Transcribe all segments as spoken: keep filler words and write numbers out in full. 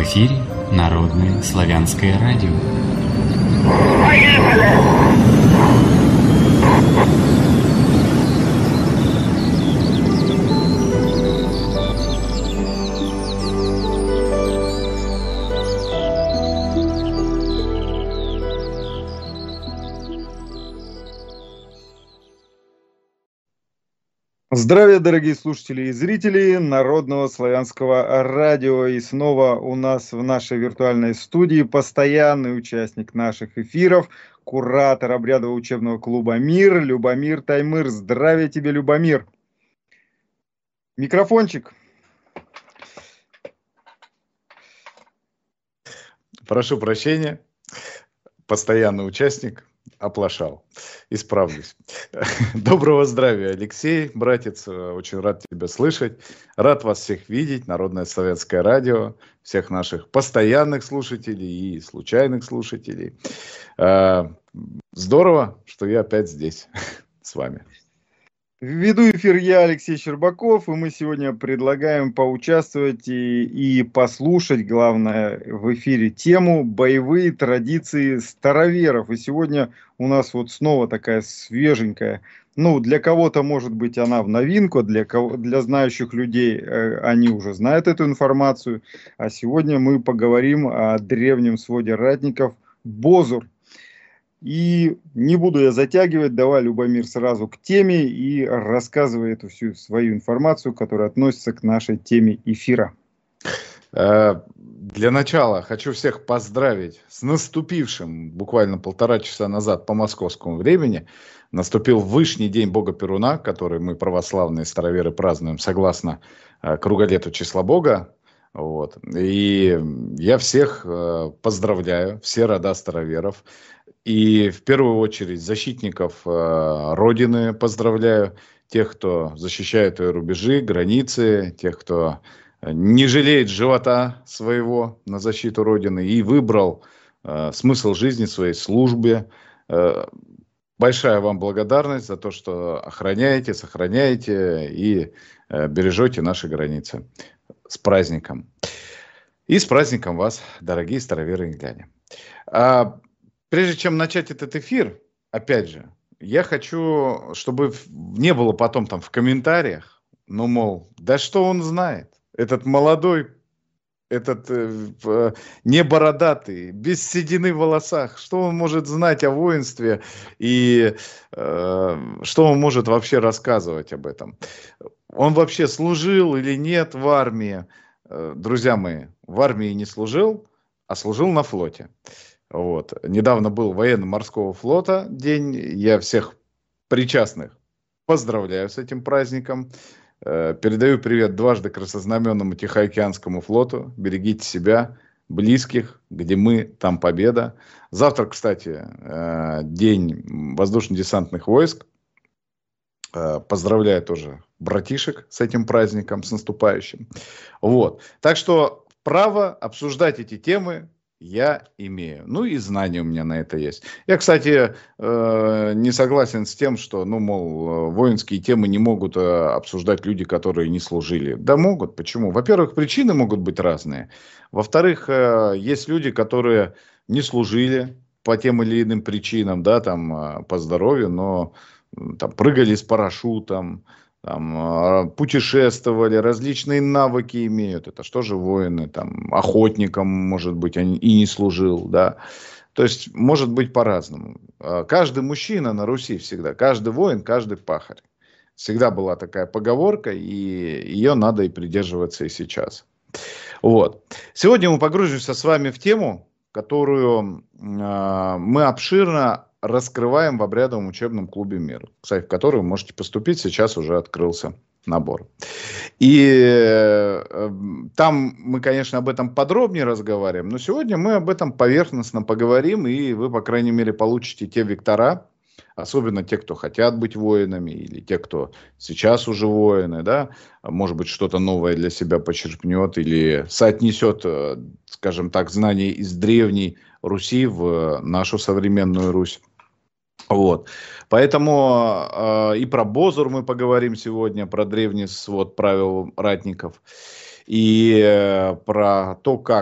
эфире Народное славянское радио. Здравия, дорогие слушатели и зрители Народного славянского радио. И снова у нас в нашей виртуальной студии постоянный участник наших эфиров, куратор обрядового учебного клуба «Мир» Любомир Таймыр. Здравия тебе, Любомир. Микрофончик. Прошу прощения, постоянный участник. Оплошал. Исправлюсь. Доброго здравия, Алексей, братец. Очень рад тебя слышать. Рад вас всех видеть. Народное славянское радио. Всех наших постоянных слушателей и случайных слушателей. Здорово, что я опять здесь с вами. Веду эфир я, Алексей Щербаков, и мы сегодня предлагаем поучаствовать и, и послушать, главное, в эфире тему «Боевые традиции староверов». И сегодня у нас вот снова такая свеженькая, ну, для кого-то, может быть, она в новинку, для, кого, для знающих людей э, они уже знают эту информацию. А сегодня мы поговорим о древнем своде ратников Бозур. И не буду я затягивать, давай, Любомир, сразу к теме и рассказывай эту всю свою информацию, которая относится к нашей теме эфира. Для начала хочу всех поздравить с наступившим буквально полтора часа назад по московскому времени. Наступил Вышний день Бога Перуна, который мы, православные староверы, празднуем согласно круголету числа Бога. Вот. И я всех поздравляю, все рода староверов. И в первую очередь защитников э, Родины поздравляю, тех, кто защищает ее рубежи, границы, тех, кто не жалеет живота своего на защиту Родины и выбрал э, смысл жизни своей службе. Э, большая вам благодарность за то, что охраняете, сохраняете и э, бережете наши границы. С праздником. И с праздником вас, дорогие староверы и гляне. А прежде чем начать этот эфир, опять же, я хочу, чтобы не было потом там в комментариях, ну, мол, да что он знает? Этот молодой, этот э, не бородатый, без седины в волосах, что он может знать о воинстве и э, что он может вообще рассказывать об этом? Он вообще служил или нет в армии? Э, друзья мои, в армии не служил, а служил на флоте. Вот. Недавно был военно-морского флота день. Я всех причастных поздравляю с этим праздником. Э, передаю привет дважды краснознаменному Тихоокеанскому флоту. Берегите себя, близких, где мы, там победа. Завтра, кстати, э, день воздушно-десантных войск. Э, поздравляю тоже братишек с этим праздником, с наступающим. Вот. Так что право обсуждать эти темы я имею. Ну и знания у меня на это есть. Я, кстати, э, не согласен с тем, что, ну, мол, воинские темы не могут э, обсуждать люди, которые не служили. Да могут. Почему? Во-первых, причины могут быть разные. Во-вторых, э, есть люди, которые не служили по тем или иным причинам, да, там, э, по здоровью, но э, там, прыгали с парашютом, там, путешествовали, различные навыки имеют. Это что же воины? Там, охотником, может быть, и не служил. Да? То есть, может быть по-разному. Каждый мужчина на Руси всегда, каждый воин, каждый пахарь. Всегда была такая поговорка, и ее надо и придерживаться и сейчас. Вот. Сегодня мы погрузимся с вами в тему, которую э, мы обширно раскрываем в обрядовом учебном клубе «Мир», кстати, в который вы можете поступить, сейчас уже открылся набор. И э, там мы, конечно, об этом подробнее разговариваем, но сегодня мы об этом поверхностно поговорим, и вы, по крайней мере, получите те вектора, особенно те, кто хотят быть воинами, или те, кто сейчас уже воины, да, может быть, что-то новое для себя почерпнет или соотнесет, скажем так, знания из древней Руси в нашу современную Русь. Вот. Поэтому э, и про Бозур мы поговорим сегодня, про древний свод правил ратников, и э, про то, как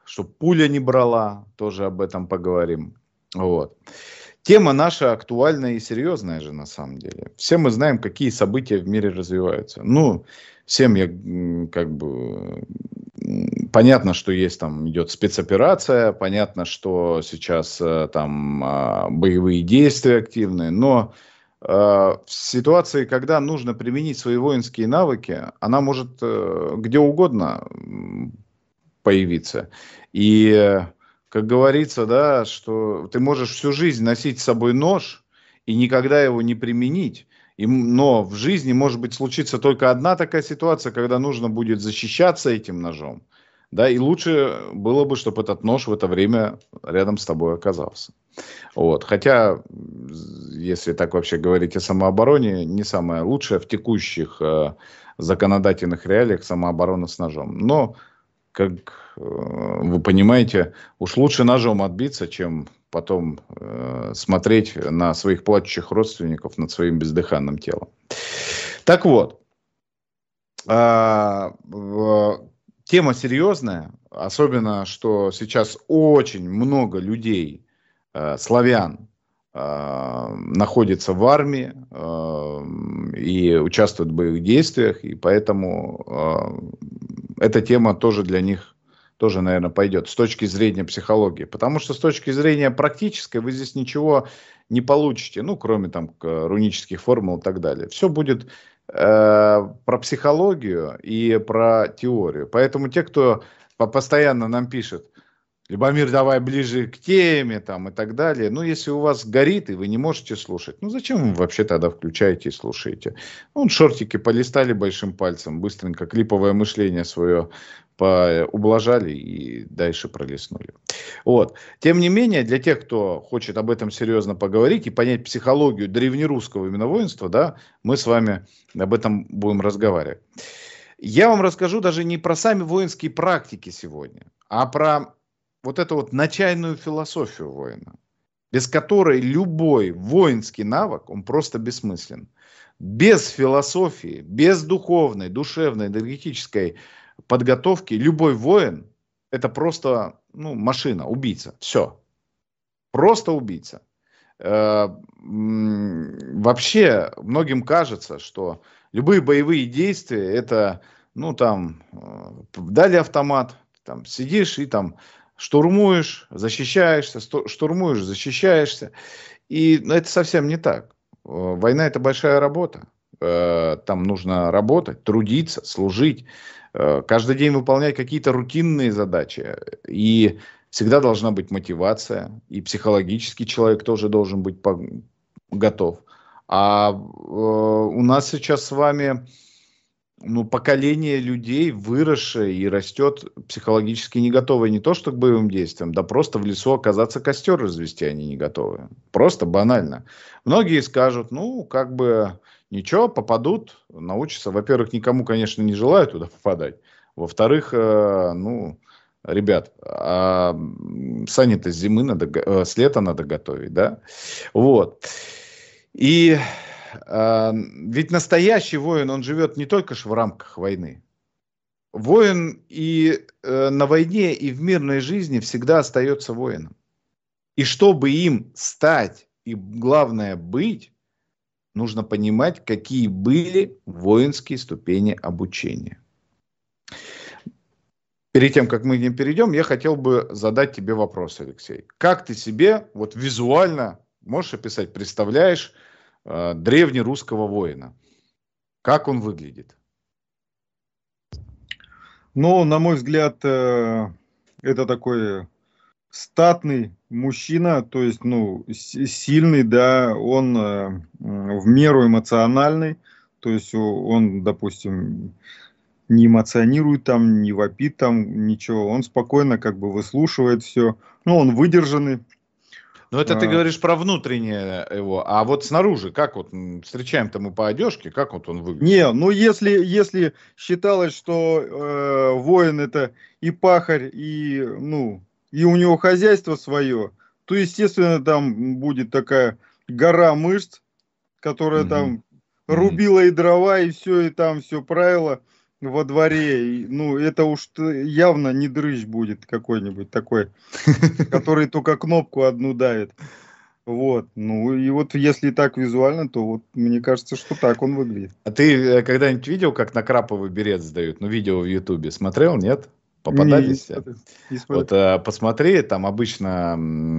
чтобы пуля не брала, тоже об этом поговорим. Вот. Тема наша актуальная и серьезная же на самом деле. Все мы знаем, какие события в мире развиваются. Ну, всем я как бы понятно, что есть там идет спецоперация, понятно, что сейчас там боевые действия активные, но э, в ситуации, когда нужно применить свои воинские навыки, она может э, где угодно появиться. И как говорится, да, что ты можешь всю жизнь носить с собой нож и никогда его не применить. И, но в жизни может быть случится только одна такая ситуация, когда нужно будет защищаться этим ножом. Да, и лучше было бы, чтобы этот нож в это время рядом с тобой оказался. Вот. Хотя, если так вообще говорить о самообороне, не самое лучшее в текущих э, законодательных реалиях самооборона с ножом. Но как вы понимаете, уж лучше ножом отбиться, чем потом э, смотреть на своих плачущих родственников над своим бездыханным телом. Так вот, э, э, тема серьезная, особенно, что сейчас очень много людей, э, славян, э, находится в армии э, и участвуют в боевых действиях, и поэтому э, эта тема тоже для них тоже, наверное, пойдет с точки зрения психологии. Потому что с точки зрения практической вы здесь ничего не получите, ну, кроме там рунических формул и так далее. Все будет э, про психологию и про теорию. Поэтому те, кто постоянно нам пишет, Любомир, давай ближе к теме там, и так далее. Ну, если у вас горит, и вы не можете слушать, ну, зачем вы вообще тогда включаете и слушаете? Ну, шортики полистали большим пальцем, быстренько клиповое мышление свое ублажали и дальше пролистнули. Вот. Тем не менее, для тех, кто хочет об этом серьезно поговорить и понять психологию древнерусского именно воинства, да, мы с вами об этом будем разговаривать. Я вам расскажу даже не про сами воинские практики сегодня, а про вот эту вот начальную философию воина, без которой любой воинский навык, он просто бессмыслен. Без философии, без духовной, душевной, энергетической подготовки любой воин это просто ну, машина, убийца. Все. Просто убийца. Э, вообще многим кажется, что любые боевые действия это, ну там, дали автомат, там сидишь и там штурмуешь, защищаешься, штурмуешь, защищаешься. И ну, это совсем не так. Война это большая работа. Там нужно работать, трудиться, служить. Каждый день выполнять какие-то рутинные задачи. И всегда должна быть мотивация. И психологически человек тоже должен быть готов. А у нас сейчас с вами ну, поколение людей выросшее и растет психологически не готовое не то что к боевым действиям, да просто в лесу оказаться костер развести они не готовы. Просто банально. Многие скажут, ну, как бы ничего, попадут, научатся. Во-первых, никому, конечно, не желаю туда попадать. Во-вторых, э, ну, ребят, а сани-то с зимы надо, э, с лета надо готовить, да? Вот. И э, ведь настоящий воин, он живет не только ж в рамках войны. Воин и э, на войне, и в мирной жизни всегда остается воином. И чтобы им стать, и главное быть, нужно понимать, какие были воинские ступени обучения. Перед тем, как мы к ним перейдем, я хотел бы задать тебе вопрос, Алексей. Как ты себе вот визуально, можешь описать, представляешь э, древнерусского воина? Как он выглядит? Ну, на мой взгляд, э, это такой статный мужчина, то есть, ну, сильный, да, он э, в меру эмоциональный, то есть он, допустим, не эмоционирует там, не вопит там, ничего, он спокойно как бы выслушивает все, ну, он выдержанный. Ну, это а, ты говоришь про внутреннее его, а вот снаружи, как вот, встречаем-то мы по одежке, как вот он выглядит? Не, ну, если, если считалось, что э, воин это и пахарь, и, ну, и у него хозяйство свое, то, естественно, там будет такая гора мышц, которая Угу. там рубила и дрова, и все, и там все правило. во дворе. И, ну, это уж т- явно не дрыщ будет какой-нибудь такой, который только кнопку одну давит. Вот. Ну, и вот если так визуально, то вот мне кажется, что так он выглядит. А ты э, когда-нибудь видел, как на краповый берет сдают? Ну, видео в Ютубе смотрел, нет? Не, не Попадались все? смотрел. Не Вот смотрел. э, посмотри, там обычно,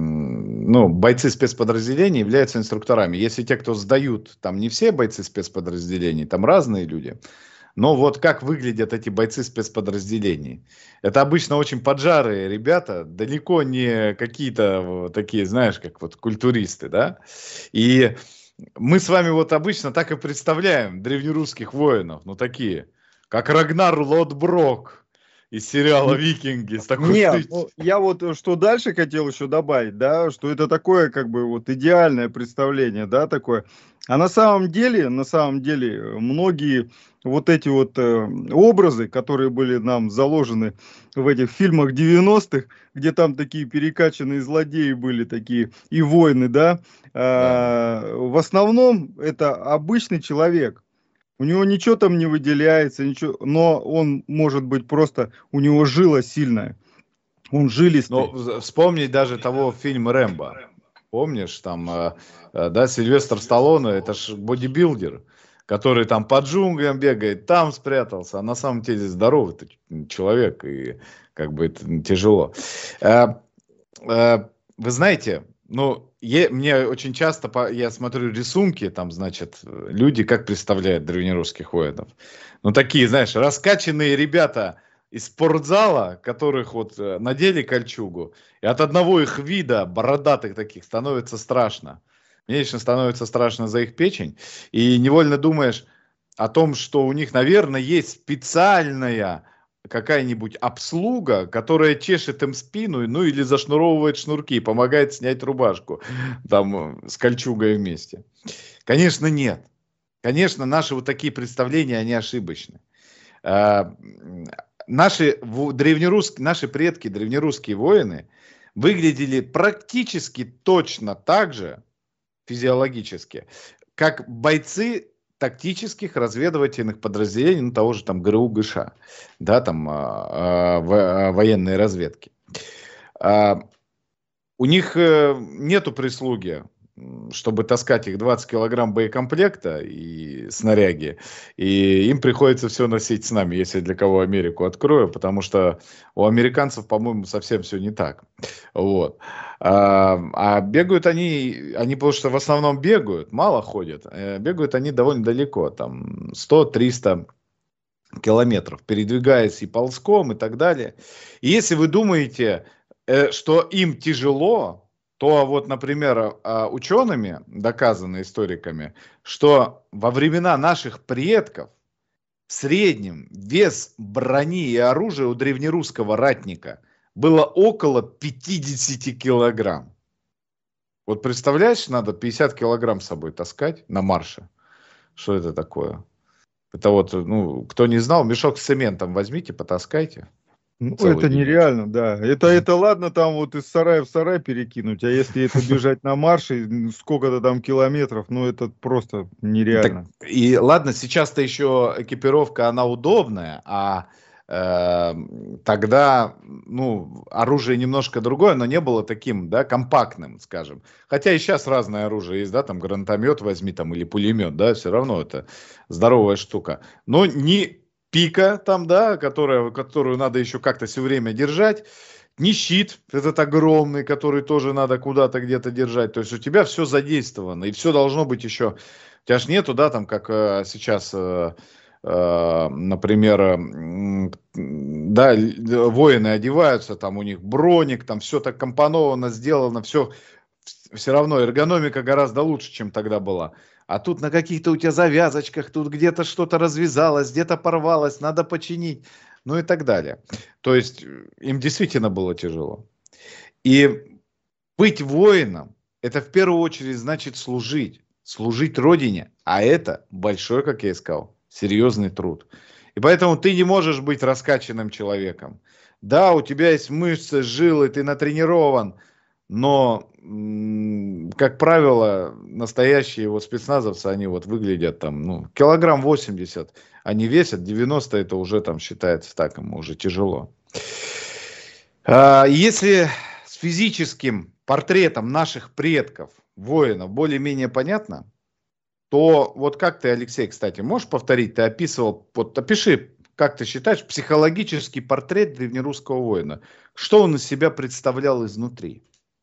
м, ну, бойцы спецподразделений являются инструкторами. Если те, кто сдают, там не все бойцы спецподразделений, там разные люди. Но вот как выглядят эти бойцы спецподразделений? Это обычно очень поджарые ребята, далеко не какие-то вот такие, знаешь, как вот культуристы, да? И мы с вами вот обычно так и представляем древнерусских воинов, ну такие, как Рагнар Лодброк из сериала «Викинги», с такой Не, ты... ну, я вот э, что дальше хотел еще добавить, да, что это такое как бы вот идеальное представление, да, такое. А на самом деле, на самом деле, э, многие вот эти вот э, образы, которые были нам заложены в этих фильмах девяностых, где там такие перекачанные злодеи были такие и воины, да, Да. а, в основном это обычный человек. У него ничего там не выделяется, ничего, но он может быть просто, у него жила сильная. Он Но жилистый. в- вспомнить даже того фильма «Рэмбо». Помнишь, там, э, э, да, Сильвестр Сталлоне, это ж бодибилдер, который там по джунглям бегает, там спрятался, а на самом деле здоровый ты человек, и как бы это тяжело. Э, э, Вы знаете, ну, е- мне очень часто, по- я смотрю рисунки, там, значит, э, люди как представляют древнерусских воинов. Ну, такие, знаешь, раскачанные ребята из спортзала, которых вот э, надели кольчугу, и от одного их вида, бородатых таких, становится страшно. Мне лично становится страшно за их печень. И невольно думаешь о том, что у них, наверное, есть специальная какая-нибудь обслуга, которая чешет им спину, ну или зашнуровывает шнурки, помогает снять рубашку там э, с кольчугой вместе. Конечно, нет. Конечно, наши вот такие представления, они ошибочны. А, м, Наши в- древнерусские, наши предки, древнерусские воины, выглядели практически точно так же физиологически, как бойцы тактических разведывательных подразделений, ну, того же там ГРУ ГШ, да, там а, а, во- а, военной разведки. А, у них э, нету прислуги, м, чтобы таскать их двадцать килограмм боекомплекта и снаряги. И им приходится все носить с нами, если для кого Америку открою, потому что у американцев, по-моему, совсем все не так. Вот. А, а бегают они, они потому что в основном бегают, мало ходят. э, Бегают они довольно далеко, там сто-триста километров, передвигаясь и ползком и так далее. И если вы думаете, э, что им тяжело, то вот, например, а, учеными, доказано историками, что во времена наших предков в среднем вес брони и оружия у древнерусского ратника было около пятидесяти килограмм. Вот представляешь, надо пятьдесят килограмм с собой таскать на марше. Что это такое? Это вот, ну, кто не знал, мешок с цементом возьмите, потаскайте Ну, целый это денечек. нереально, да. Это, это ладно там вот из сарая в сарай перекинуть, а если это бежать на марше, м, сколько-то там километров, ну это просто Так, нереально. и ладно, сейчас-то еще экипировка, она удобная, а э, тогда, ну, оружие немножко другое, но не было таким, да, компактным, скажем. Хотя и сейчас разное оружие есть, да, там гранатомет возьми, там, или пулемет, да, все равно это здоровая штука. Но не пика там, да, которая, которую надо еще как-то все время держать, не щит этот огромный, который тоже надо куда-то где-то держать. То есть у тебя все задействовано, и все должно быть еще. У тебя ж нету, да, там, как э, сейчас, э, э, например, э, м, да, л- воины одеваются, там у них броник, там все так компоновано, сделано, все, все равно эргономика гораздо лучше, чем тогда была. А тут на каких-то у тебя завязочках, тут где-то что-то развязалось, где-то порвалось, надо починить, ну и так далее. То есть э, им действительно было тяжело. И быть воином — это в первую очередь значит служить. Служить Родине. А это большой, как я и сказал, серьезный труд. И поэтому ты не можешь быть раскачанным человеком. Да, у тебя есть мышцы, жилы, ты натренирован. но, как правило, настоящие вот спецназовцы, они вот выглядят там, ну, килограмм восемьдесят, они весят, девяносто это уже там считается так, ему уже тяжело. Если с физическим портретом наших предков, воинов, более-менее понятно, то вот как ты, Алексей, кстати, можешь повторить, ты описывал, вот опиши, как ты считаешь, психологический портрет древнерусского воина, что он из себя представлял изнутри?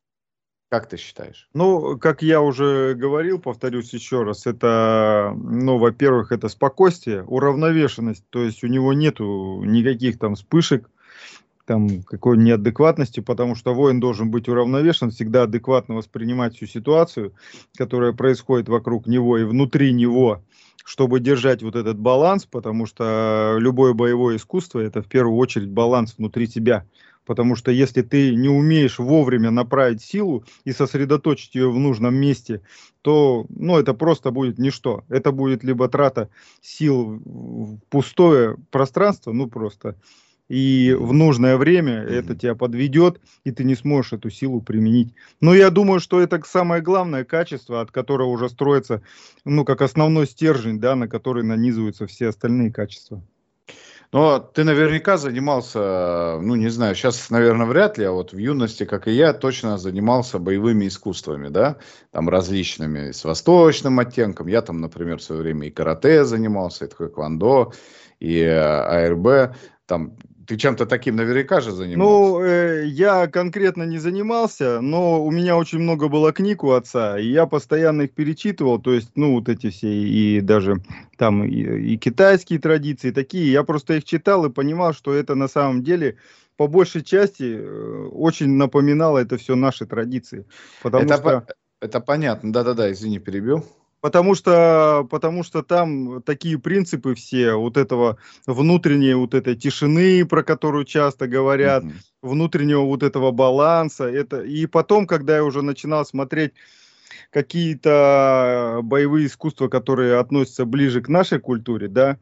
Как ты считаешь? Ну, как я уже говорил, повторюсь еще раз, это, ну, во-первых, это спокойствие, уравновешенность, то есть у него нету никаких там вспышек, там какой неадекватности, потому что воин должен быть уравновешен, всегда адекватно воспринимать всю ситуацию, которая происходит вокруг него и внутри него, чтобы держать вот этот баланс, потому что любое боевое искусство — это в первую очередь баланс внутри тебя. Потому что если ты не умеешь вовремя направить силу и сосредоточить ее в нужном месте, то, ну, это просто будет ничто. Это будет либо трата сил в пустое пространство, ну, просто, и в нужное время это тебя подведет, и ты не сможешь эту силу применить. Но я думаю, что это самое главное качество, от которого уже строится, ну, как основной стержень, да, на который нанизываются все остальные качества. Но ты наверняка занимался, ну не знаю, сейчас, наверное, вряд ли, а вот в юности, как и я, точно занимался боевыми искусствами, да, там различными, с восточным оттенком. Я там, например, в свое время и карате занимался, и тхэквондо, и а эр бэ. Там, ты чем-то таким наверняка же занимался. Ну, э, я конкретно не занимался, но у меня очень много было книг у отца, и я постоянно их перечитывал, то есть, ну, вот эти все, и даже там и, и китайские традиции такие, я просто их читал и понимал, что это на самом деле по большей части э, очень напоминало это все наши традиции, потому Это, что... по- это понятно, да-да-да, извини, перебил. Потому что, потому что там такие принципы все, вот этого внутренней вот этой тишины, про которую часто говорят, Мгм. внутреннего вот этого баланса. Это... И потом, когда я уже начинал смотреть какие-то боевые искусства, которые относятся ближе к нашей культуре, да,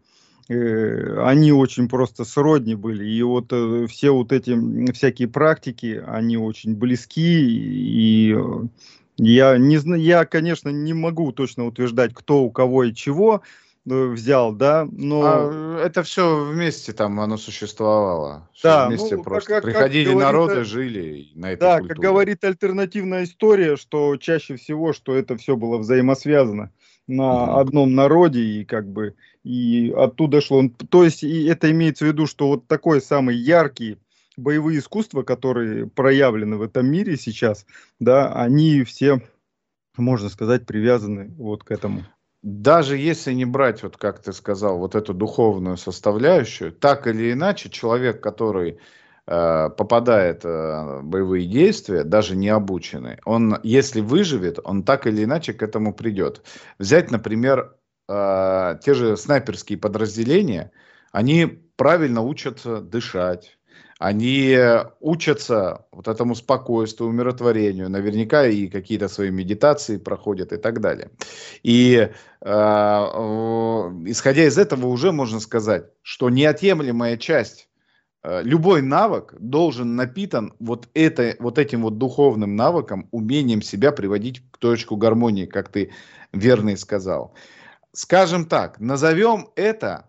э, они очень просто сродни были. И вот э, все вот эти м, всякие практики, они очень близки. И э, я, не, зна- я, конечно, не могу точно утверждать, кто у кого и чего э, взял, да, но А это все вместе там оно существовало. Все да, вместе ну, как, просто. как, как Приходили говорит, народы, э, жили на этой да, как культуре. говорит альтернативная история, что чаще всего, что это все было взаимосвязано на Мгм. одном народе, и как бы и оттуда шло. То есть и это имеется в виду, что вот такой самый яркий боевые искусства, которые проявлены в этом мире сейчас, да, они все, можно сказать, привязаны вот к этому. Даже если не брать, вот как ты сказал, вот эту духовную составляющую, так или иначе, человек, который э, попадает э, в боевые действия, даже не обученный, он, если выживет, он так или иначе к этому придет. Взять, например, э, те же снайперские подразделения, они правильно учатся дышать, они учатся вот этому спокойствию, умиротворению, наверняка и какие-то свои медитации проходят и так далее. И а, о, исходя из этого уже можно сказать, что неотъемлемая часть, э, любой навык должен напитан вот, это, вот этим вот духовным навыком, умением себя приводить к точку гармонии, как ты верно и сказал. Скажем так, назовем это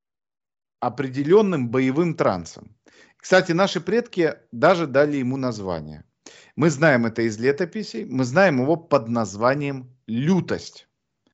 определенным боевым трансом. Кстати, наши предки даже дали ему название. Мы знаем это из летописей, мы знаем его под названием лютость.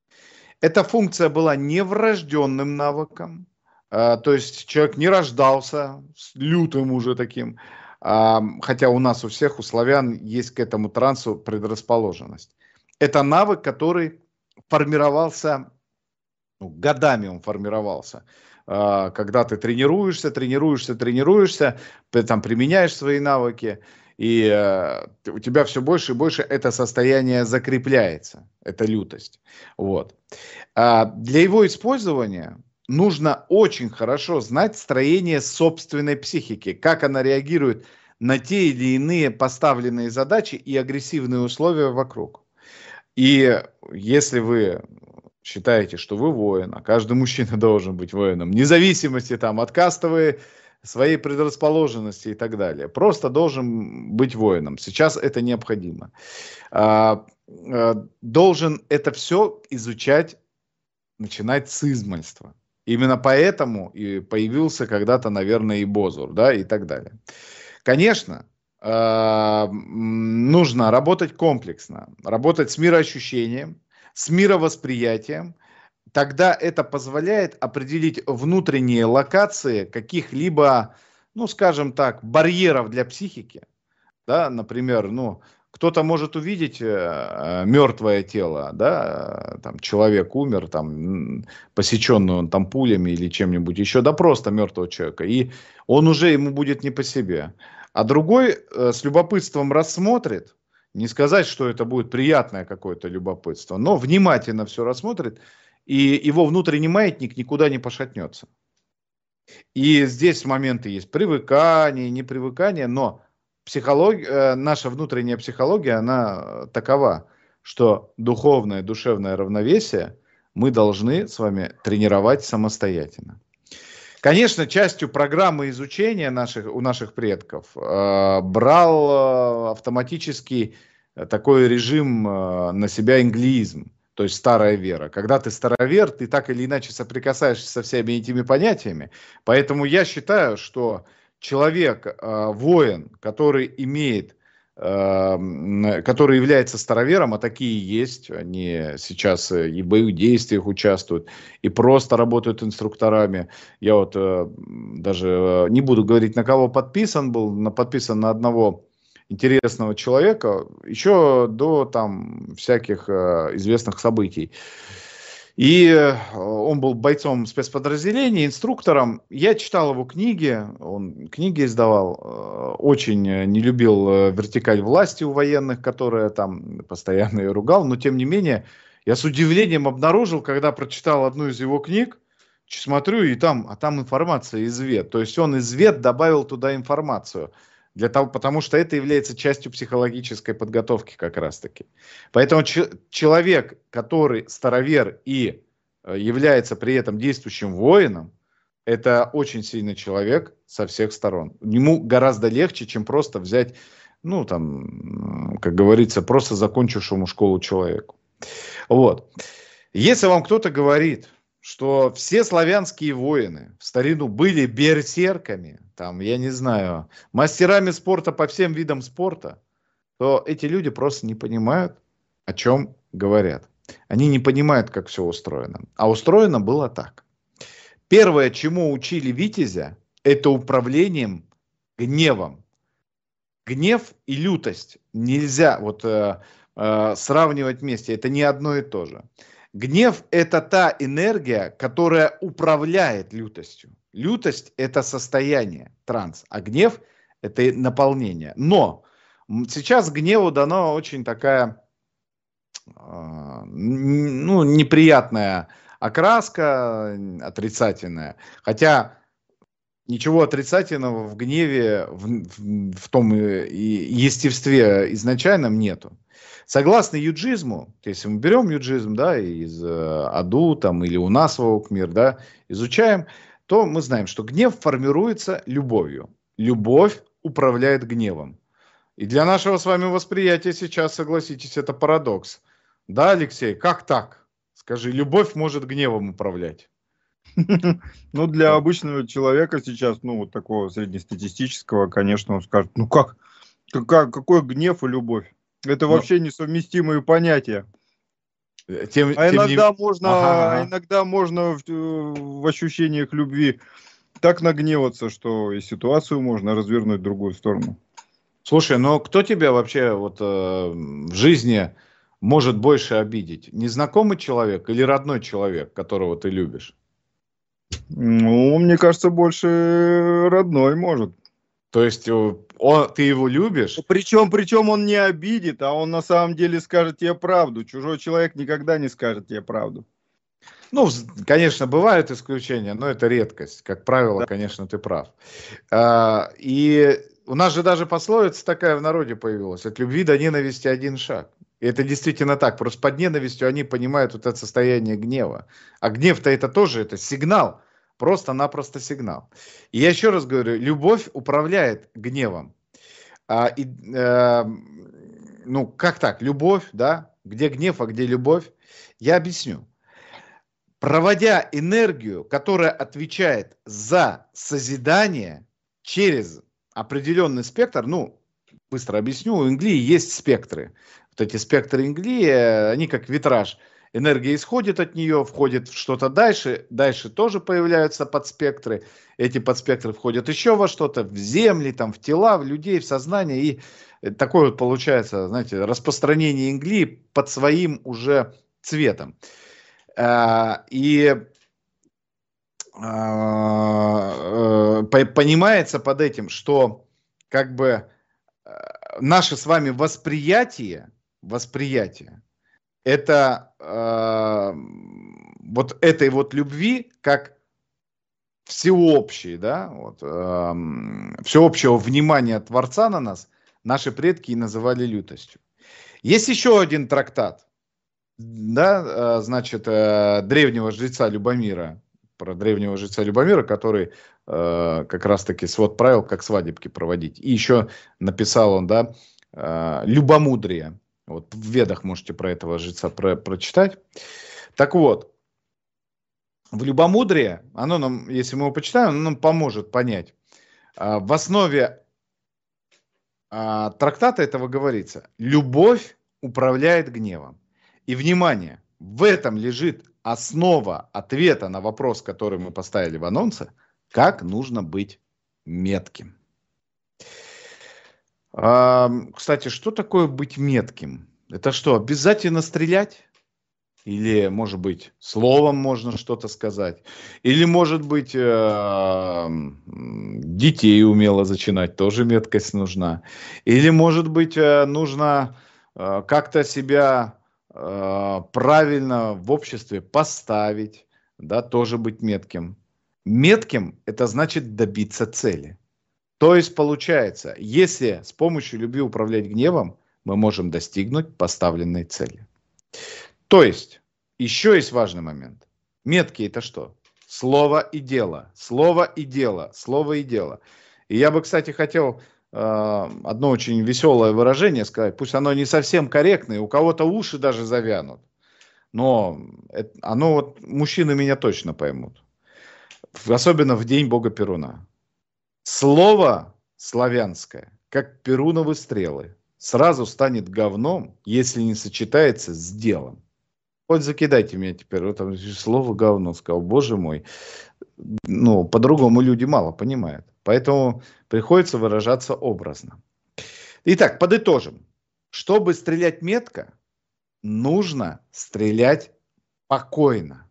Эта функция была не врожденным навыком, а, то есть человек не рождался с лютым уже таким, а, хотя у нас у всех, у славян, есть к этому трансу предрасположенность. Это навык, который формировался, ну, годами он формировался. А, когда ты тренируешься, тренируешься, тренируешься, ты там применяешь свои навыки, и э, у тебя все больше и больше это состояние закрепляется, это лютость. Вот. А для его использования нужно очень хорошо знать строение собственной психики, как она реагирует на те или иные поставленные задачи и агрессивные условия вокруг. И если вы считаете, что вы воин, а каждый мужчина должен быть воином, вне зависимости там, от кастовой своей предрасположенности и так далее. Просто должен быть воином. Сейчас это необходимо. А, а, должен это все изучать, начинать с измальства. Именно поэтому и появился когда-то, наверное, и Бозур, да, и так далее. Конечно, э, нужно работать комплексно, работать с мироощущением, с мировосприятием. Тогда это позволяет определить внутренние локации каких-либо, ну, скажем так, барьеров для психики. Да, например, ну, кто-то может увидеть э, мертвое тело, да, там человек умер, там посеченный он там пулями или чем-нибудь еще, да просто мертвого человека, и он уже ему будет не по себе. А другой э, с любопытством рассмотрит, не сказать, что это будет приятное какое-то любопытство, но внимательно все рассмотрит, и его внутренний маятник никуда не пошатнется. И здесь моменты есть привыкания, непривыкания, но психология, наша внутренняя психология, она такова, что духовное, душевное равновесие мы должны с вами тренировать самостоятельно. Конечно, частью программы изучения наших, у наших предков э, брал э, автоматический такой режим э, на себя инглизм, то есть старая вера. Когда ты старовер, ты так или иначе соприкасаешься со всеми этими понятиями. Поэтому я считаю, что человек, э, воин, который имеет, э, который является старовером, а такие есть, они сейчас и в боевых действиях участвуют, и просто работают инструкторами. Я вот э, даже не буду говорить, на кого подписан был, на, подписан на одного интересного человека, еще до там всяких э, известных событий. И он был бойцом спецподразделений, инструктором. Я читал его книги, он книги издавал. Очень не любил вертикаль власти у военных, которая там постоянно ее ругал. Но тем не менее, я с удивлением обнаружил, когда прочитал одну из его книг, смотрю, и там, а там информация из ВЕД. То есть он из ВЕД добавил туда информацию. Для того, потому что это является частью психологической подготовки как раз-таки. Поэтому ч- человек, который старовер и э, является при этом действующим воином, это очень сильный человек со всех сторон. Ему гораздо легче, чем просто взять, ну там, как говорится, просто закончившему школу человеку. Вот. Если вам кто-то говорит, что все славянские воины в старину были берсерками, там, я не знаю, мастерами спорта по всем видам спорта, то эти люди просто не понимают, о чем говорят. Они не понимают, как все устроено. А устроено было так. Первое, чему учили витязя, это управлением гневом. Гнев и лютость нельзя вот, э, э, сравнивать вместе. Это не одно и то же. Гнев – это та энергия, которая управляет лютостью. Лютость – это состояние, транс, а гнев – это наполнение. Но сейчас гневу дано очень такая э, ну, неприятная окраска, отрицательная. Хотя ничего отрицательного в гневе, в, в, в том и естестве изначальном нету. Согласно юджизму, если мы берем юджизм, да, из э, Аду там, или у нас Ваукмир, да, изучаем, то мы знаем, что гнев формируется любовью. Любовь управляет гневом. И для нашего с вами восприятия сейчас, согласитесь, это парадокс. Да, Алексей, как так? Скажи, любовь может гневом управлять. Ну, для обычного человека сейчас, ну, вот такого среднестатистического, конечно, он скажет, ну как, какой гнев и любовь? Это Но... вообще несовместимые понятия. Тем, а тем иногда, не... можно, ага, ага. иногда можно в, в ощущениях любви так нагневаться, что и ситуацию можно развернуть в другую сторону. Слушай, ну кто тебя вообще вот, э, в жизни может больше обидеть? Незнакомый человек или родной человек, которого ты любишь? Ну, мне кажется, больше родной может. То есть он, ты его любишь? Причем, причем он не обидит, а он на самом деле скажет тебе правду. Чужой человек никогда не скажет тебе правду. Ну, конечно, бывают исключения, но это редкость. Как правило, да. Конечно, ты прав. А, и у нас же даже пословица такая в народе появилась. От любви до ненависти один шаг. И это действительно так. Просто под ненавистью они понимают вот это состояние гнева. А гнев-то это тоже это сигнал. просто-напросто сигнал. И я еще раз говорю, любовь управляет гневом. А, и, э, ну, как так? Любовь, да? Где гнев, а где любовь? Я объясню. Проводя энергию, которая отвечает за созидание через определенный спектр, ну, быстро объясню, у Инглии есть спектры. Вот эти спектры Инглии, они как витраж. Энергия исходит от нее, входит в что-то дальше, дальше тоже появляются подспектры. Эти подспектры входят еще во что-то, в земли, там, в тела, в людей, в сознание. И такое вот получается, знаете, распространение Инглии под своим уже цветом. И понимается под этим, что как бы наше с вами восприятие, восприятие, это э, вот этой вот любви как всеобщей, да, вот, э, всеобщего внимания Творца на нас наши предки и называли лютостью. Есть еще один трактат, да, значит, э, древнего жреца Любомира, про древнего жреца Любомира, который э, как раз-таки свод правил, как свадебки проводить. И еще написал он, да, э, «Любомудрие». Вот в Ведах можете про этого жреца про, прочитать. Так вот, в «Любомудрие», оно нам, если мы его почитаем, оно нам поможет понять. Э, в основе э, трактата этого говорится: «Любовь управляет гневом». И, внимание, в этом лежит основа ответа на вопрос, который мы поставили в анонсе, как нужно быть метким. А, кстати, что такое быть метким? Это что, обязательно стрелять? Или, может быть, словом можно что-то сказать? Или, может быть, э, детей умело зачинать, тоже меткость нужна? Или, может быть, э, нужно э, как-то себя правильно в обществе поставить, да, тоже быть метким. Метким – это значит добиться цели. То есть получается, если с помощью любви управлять гневом, мы можем достигнуть поставленной цели. То есть, еще есть важный момент. Меткий – это что? Слово и дело, слово и дело, слово и дело. И я бы, кстати, хотел одно очень веселое выражение сказать, пусть оно не совсем корректное, у кого-то уши даже завянут, но это, оно вот, мужчины меня точно поймут, особенно в день бога Перуна. Слово славянское, как перуновы стрелы, сразу станет говном, если не сочетается с делом. Вот закидайте меня теперь, вот там слово говно, сказал, боже мой, ну, по-другому люди мало понимают. Поэтому приходится выражаться образно. Итак, подытожим. Чтобы стрелять метко, нужно стрелять спокойно.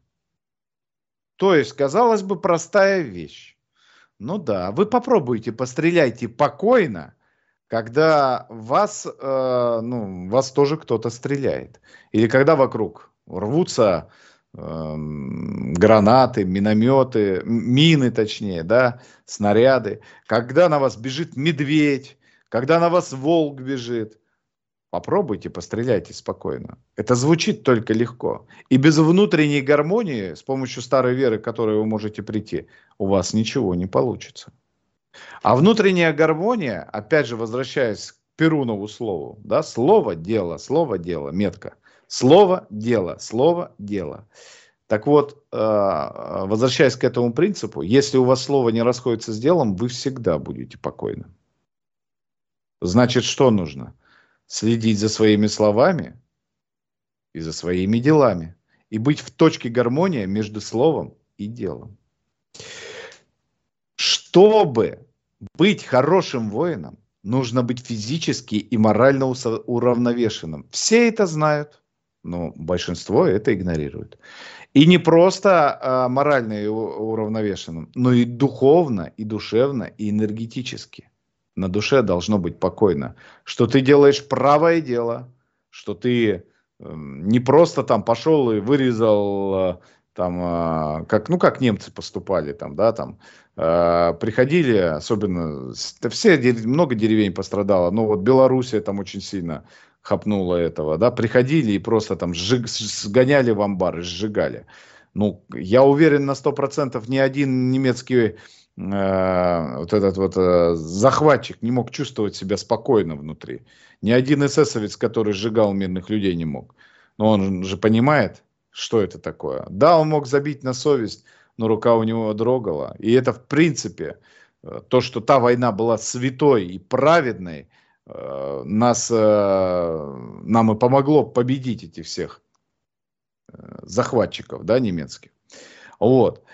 То есть, казалось бы, простая вещь. Ну да, вы попробуйте, постреляйте спокойно, когда вас, э, ну, вас тоже кто-то стреляет. Или когда вокруг рвутся гранаты, минометы, мины точнее, да, снаряды, когда на вас бежит медведь, когда на вас волк бежит, попробуйте, постреляйте спокойно. Это звучит только легко. И без внутренней гармонии, с помощью старой веры, к которой вы можете прийти, у вас ничего не получится. А внутренняя гармония, опять же, возвращаясь к Перунову слову, да, слово, дело, слово, дело, метко. Слово, дело, слово, дело. Так вот, возвращаясь к этому принципу, если у вас слово не расходится с делом, вы всегда будете покойны. Значит, что нужно? Следить за своими словами и за своими делами. И быть в точке гармонии между словом и делом. Чтобы быть хорошим воином, нужно быть физически и морально уравновешенным. Все это знают. Но большинство это игнорирует. И не просто а, морально и уравновешенным, но и духовно, и душевно, и энергетически. На душе должно быть покойно. Что ты делаешь правое дело, что ты э, не просто там пошел и вырезал, э, там, э, как, ну как немцы поступали, там, да, там, э, приходили, особенно, все, много деревень пострадало, но вот Белоруссия там очень сильно хапнуло этого, да, приходили и просто там сжиг, сгоняли в амбары, сжигали. Ну, я уверен на сто процентов, ни один немецкий э, вот этот вот э, захватчик не мог чувствовать себя спокойно внутри. Ни один эсэсовец, который сжигал мирных людей, не мог. Но он же понимает, что это такое. Да, он мог забить на совесть, но рука у него дрогала. И это, в принципе, э, то, что та война была святой и праведной, э, нас, э, нам и помогло победить этих всех захватчиков, да, немецких. Вот.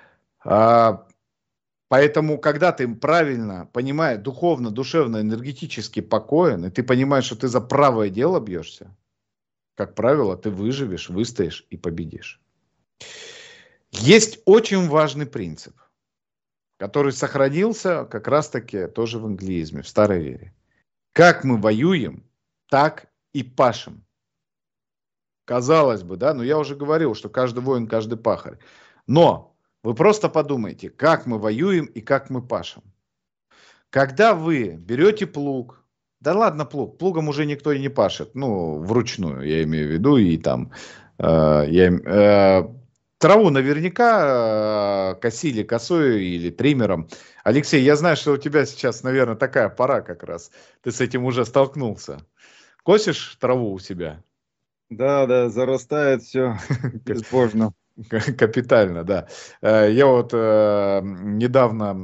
А, поэтому, когда ты правильно понимаешь, духовно, душевно, энергетически покоен, и ты понимаешь, что ты за правое дело бьешься, как правило, ты выживешь, выстоишь и победишь. Есть очень важный принцип, который сохранился как раз-таки тоже в англиизме, в старой вере. Как мы воюем, так и пашем. Казалось бы, да, но я уже говорил, что каждый воин, каждый пахарь. Но вы просто подумайте, как мы воюем и как мы пашем. Когда вы берете плуг, да ладно плуг, плугом уже никто и не пашет, ну, вручную, я имею в виду, и там, э, я, э, траву наверняка э, косили косой или триммером. Алексей, я знаю, что у тебя сейчас, наверное, такая пора как раз, ты с этим уже столкнулся. Косишь траву у себя? Да, да, зарастает все безбожно. Капитально, да. Я вот э, недавно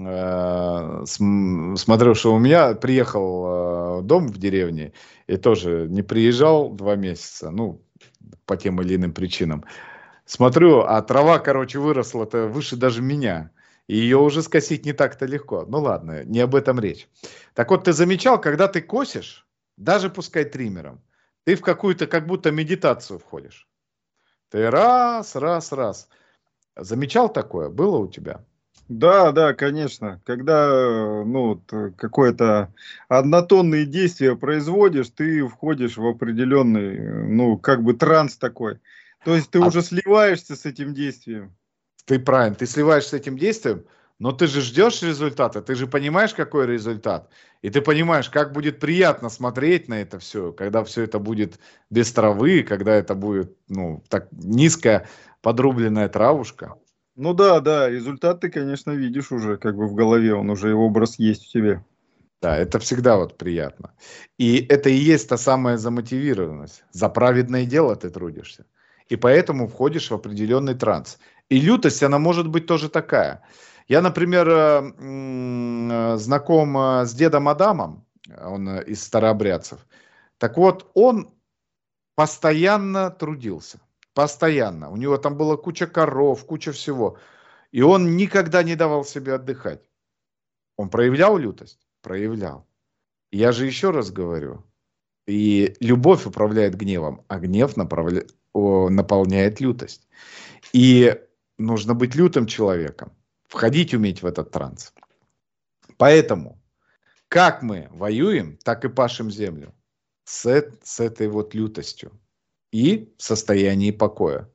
э, см, смотрел, что у меня приехал э, дом в деревне, и тоже не приезжал два месяца, ну, по тем или иным причинам. Смотрю, а трава, короче, выросла-то выше даже меня. И ее уже скосить не так-то легко. Ну ладно, не об этом речь. Так вот, ты замечал, когда ты косишь, даже пускай триммером, ты в какую-то как будто медитацию входишь. Ты раз, раз, раз. Замечал такое? Было у тебя? Да, да, конечно. Когда э, ну, вот, э, какое-то однотонные действия производишь, ты входишь в определенный, э, ну, как бы транс такой. То есть ты А уже сливаешься с этим действием. ты правильно, ты сливаешься с этим действием, но ты же ждешь результата, ты же понимаешь, какой результат. И ты понимаешь, как будет приятно смотреть на это все, когда все это будет без травы, когда это будет, ну, так низкая подрубленная травушка. Ну да, да, результат ты, конечно, видишь уже, как бы в голове, он уже, образ есть у тебя. Да, это всегда вот приятно. И это и есть та самая замотивированность. За праведное дело ты трудишься. И поэтому входишь в определенный транс. И лютость, она может быть тоже такая. Я, например, э, м, э, знаком э, с дедом Адамом, он э, из старообрядцев. Так вот, он постоянно трудился. Постоянно. У него там была куча коров, куча всего. И он никогда не давал себе отдыхать. Он проявлял лютость? Проявлял. Я же еще раз говорю, и любовь управляет гневом, а гнев направля... о, наполняет лютость. И нужно быть лютым человеком, входить уметь в этот транс. Поэтому, как мы воюем, так и пашем землю с, э- с этой вот лютостью и в состоянии покоя.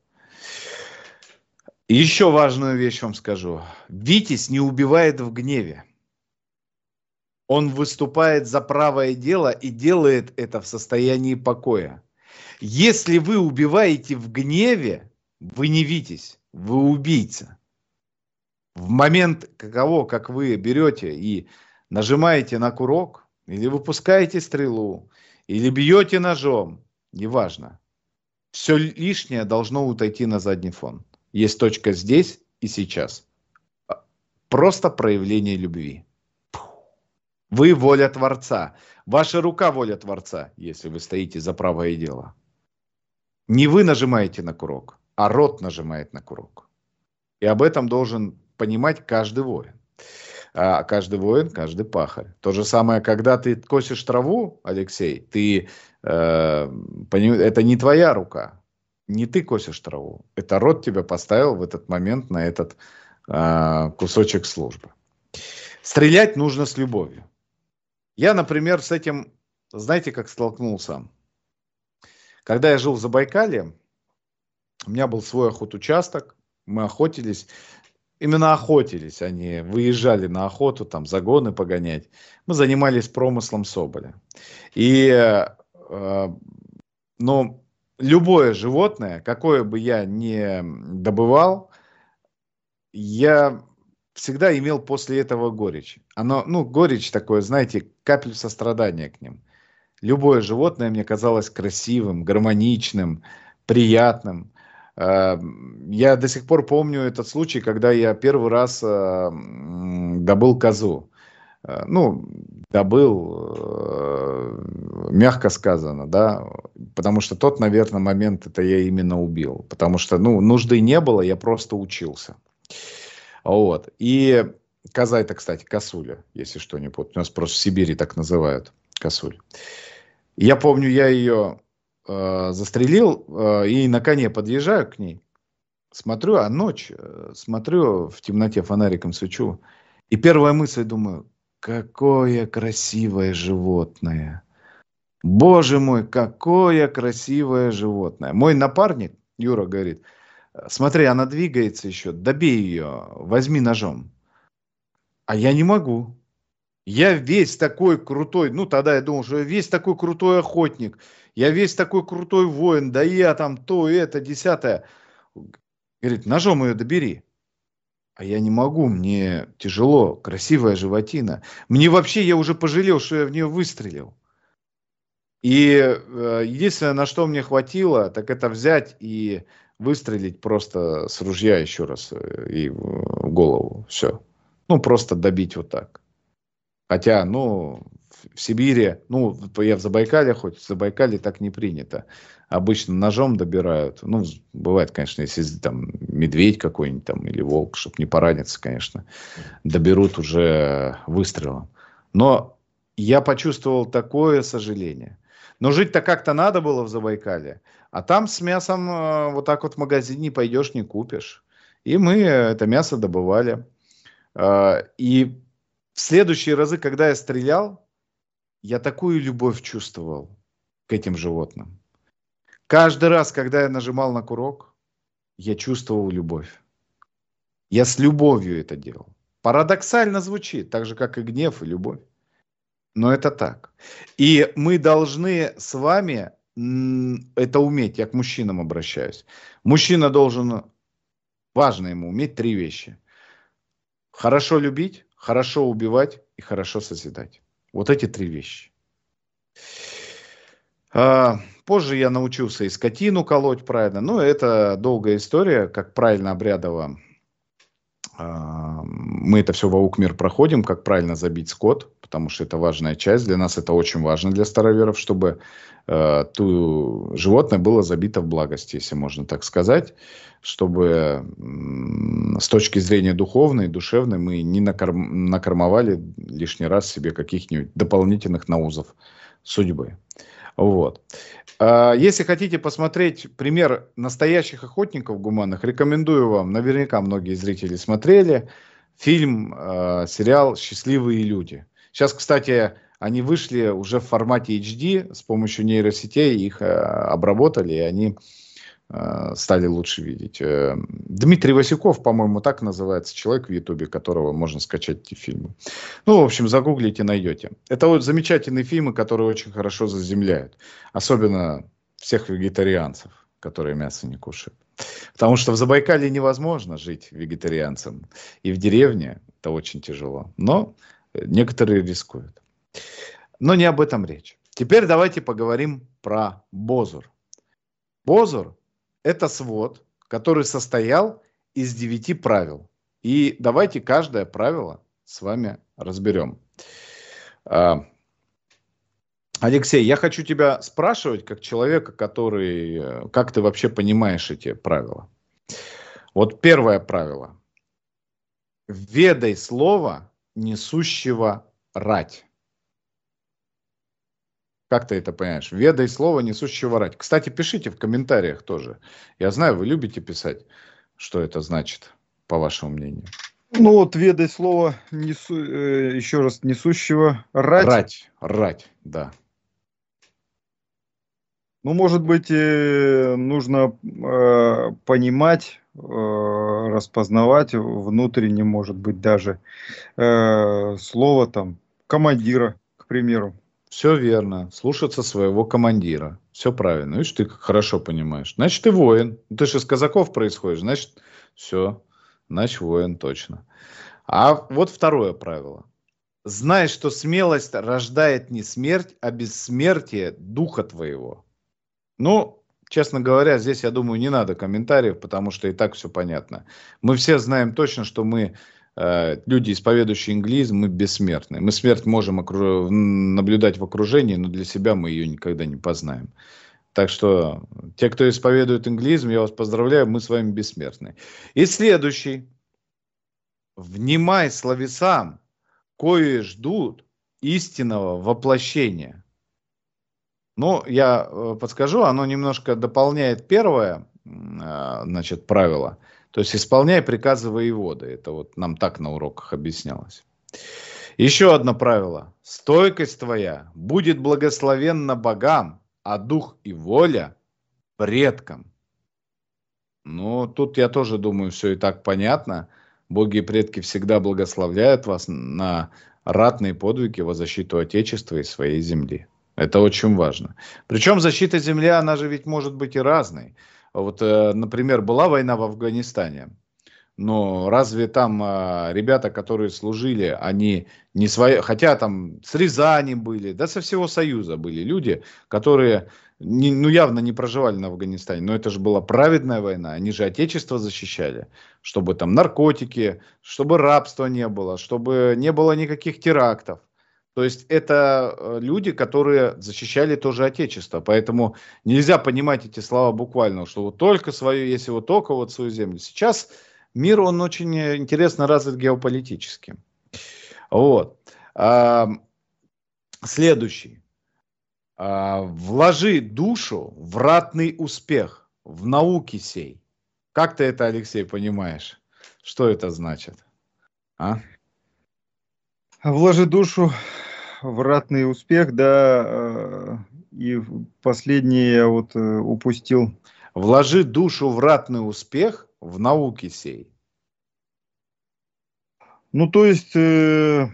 И еще важную вещь вам скажу. Витязь не убивает в гневе. Он выступает за правое дело и делает это в состоянии покоя. Если вы убиваете в гневе, вы не витязь, вы убийца. В момент того, как вы берете и нажимаете на курок, или выпускаете стрелу, или бьете ножом, неважно, все лишнее должно отойти на задний фон. Есть точка здесь и сейчас. Просто проявление любви. Вы воля Творца. Ваша рука воля Творца, если вы стоите за правое дело. Не вы нажимаете на курок, а род нажимает на курок. И об этом должен понимать каждый воин. А каждый воин, каждый пахарь. То же самое, когда ты косишь траву, Алексей, ты, э, поним... это не твоя рука. Не ты косишь траву. Это род тебя поставил в этот момент на этот э, кусочек службы. Стрелять нужно с любовью. Я, например, с этим, знаете, как столкнулся? Когда я жил в Забайкалье, у меня был свой охотучасток, мы охотились, именно охотились, они выезжали на охоту, там загоны погонять. Мы занимались промыслом соболя. И, э, ну, любое животное, какое бы я ни добывал, я всегда имел после этого горечь. Оно, ну, горечь такое, знаете, каплю сострадания к ним. Любое животное мне казалось красивым, гармоничным, приятным. Э, Я до сих пор помню этот случай, когда я первый раз э, м, добыл козу. Э, Ну, добыл, э, мягко сказано, да, потому что тот, наверное, момент это я именно убил, потому что, ну, нужды не было, я просто учился. Вот. И коза это, кстати, косуля, если что не путать. У нас просто в Сибири так называют косуль. Я помню, я ее э, застрелил э, и на коне подъезжаю к ней, смотрю, а ночь, э, смотрю в темноте фонариком свечу, и первая мысль, думаю, какое красивое животное. Боже мой, какое красивое животное. Мой напарник, Юра, говорит, смотри, она двигается еще, добей ее, возьми ножом. А я не могу. Я весь такой крутой, ну тогда я думал, что я весь такой крутой охотник, я весь такой крутой воин, да я там то, это, десятое. Говорит, ножом ее добери. А я не могу, мне тяжело, красивая животина. Мне вообще, я уже пожалел, что я в нее выстрелил. И э, единственное, на что мне хватило, так это взять и выстрелить просто с ружья еще раз э, и в в голову. Все. Ну, просто добить вот так. Хотя, ну, в в Сибири, ну, я в Забайкале, хоть в Забайкале так не принято. Обычно ножом добирают. Ну, з- бывает, конечно, если там медведь какой-нибудь там или волк, чтобы не пораниться, конечно, доберут уже выстрелом. Но я почувствовал такое сожаление. Но жить-то как-то надо было в Забайкале. А там с мясом э, вот так вот в магазин не пойдешь, не купишь. И мы это мясо добывали. А, И в следующие разы, когда я стрелял, я такую любовь чувствовал к этим животным. Каждый раз, когда я нажимал на курок, я чувствовал любовь. Я с любовью это делал. Парадоксально звучит, так же, как и гнев и любовь. Но это так. И мы должны с вами м, это уметь. Я к мужчинам обращаюсь. Мужчина должен, важно ему уметь три вещи. Хорошо любить, хорошо убивать и хорошо созидать. Вот эти три вещи. А, Позже я научился и скотину колоть правильно. Но это долгая история, как правильно обрядово. а, Мы это все в Аукмир проходим, как правильно забить скот, потому что это важная часть. Для нас это очень важно, для староверов, чтобы э, ту животное было забито в благости, если можно так сказать, чтобы м, с точки зрения духовной, душевной мы не накорм- накормовали лишний раз себе каких-нибудь дополнительных наузов судьбы. Вот. А, Если хотите посмотреть пример настоящих охотников гуманных, рекомендую вам, наверняка многие зрители смотрели, фильм, э, сериал «Счастливые люди». Сейчас, кстати, они вышли уже в формате эйч ди, с помощью нейросетей их э, обработали, и они э, стали лучше видеть. Э, Дмитрий Васюков, по-моему, так называется человек в Ютубе, которого можно скачать эти фильмы. Ну, в общем, загуглите, найдете. Это вот замечательные фильмы, которые очень хорошо заземляют. Особенно всех вегетарианцев, которые мясо не кушают. Потому что в Забайкалье невозможно жить вегетарианцем. И в деревне это очень тяжело. Но некоторые рискуют. Но не об этом речь. Теперь давайте поговорим про Бозур. Бозур– это свод, который состоял из девяти правил. И давайте каждое правило с вами разберем. А, Алексей, я хочу тебя спрашивать, как человека, который... э, Как ты вообще понимаешь эти правила? Вот первое правило. Ведай слово, несущего рать. Как ты это понимаешь? Ведай слово, несущего рать. Кстати, пишите в комментариях тоже. Я знаю, вы любите писать, что это значит, по вашему мнению. Ну вот ведай слово, несу, э, еще раз, несущего рать. Рать, рать, да. Ну, может быть, э, нужно э, понимать, э, распознавать внутренне, может быть, даже э, слово там командира, к примеру. Все верно. Слушаться своего командира. Все правильно. Видишь, ты хорошо понимаешь. Значит, ты воин. Ты же из казаков происходишь. Значит, все. Значит, воин точно. А вот второе правило. Знай, что смелость рождает не смерть, а бессмертие духа твоего. Ну, честно говоря, здесь, я думаю, не надо комментариев, потому что и так все понятно. Мы все знаем точно, что мы, э, люди, исповедующие инглизм, мы бессмертны. Мы смерть можем окру- наблюдать в окружении, но для себя мы ее никогда не познаем. Так что, те, кто исповедует инглизм, я вас поздравляю, мы с вами бессмертны. И следующий. Внимай словесам, кои ждут истинного воплощения. Ну, я э, подскажу, оно немножко дополняет первое, э, значит, правило. То есть, исполняй приказы воеводы. Это вот нам так на уроках объяснялось. Еще одно правило. Стойкость твоя будет благословенна богам, а дух и воля предкам. Ну, тут я тоже думаю, все и так понятно. Боги и предки всегда благословляют вас на ратные подвиги во защиту Отечества и своей земли. Это очень важно. Причем защита земли, она же ведь может быть и разной. Вот, э, например, была война в Афганистане. Но разве там а, ребята, которые служили, они не свои, хотя там с Рязани были, да со всего Союза были люди, которые не, ну, явно не проживали на Афганистане, но это же была праведная война, они же Отечество защищали, чтобы там наркотики, чтобы рабства не было, чтобы не было никаких терактов. То есть это э, люди, которые защищали тоже Отечество, поэтому нельзя понимать эти слова буквально, что вот только свою, если вот только вот свою землю. Сейчас мир, он очень интересно развит геополитически. Вот. А, следующий. А, вложи душу в ратный успех, в науке сей. Как ты это, Алексей, понимаешь? Что это значит? А? Вложи душу в ратный успех, да, э, и последнее я вот э, упустил. Вложи душу в ратный успех, в науке сей. Ну, то есть э,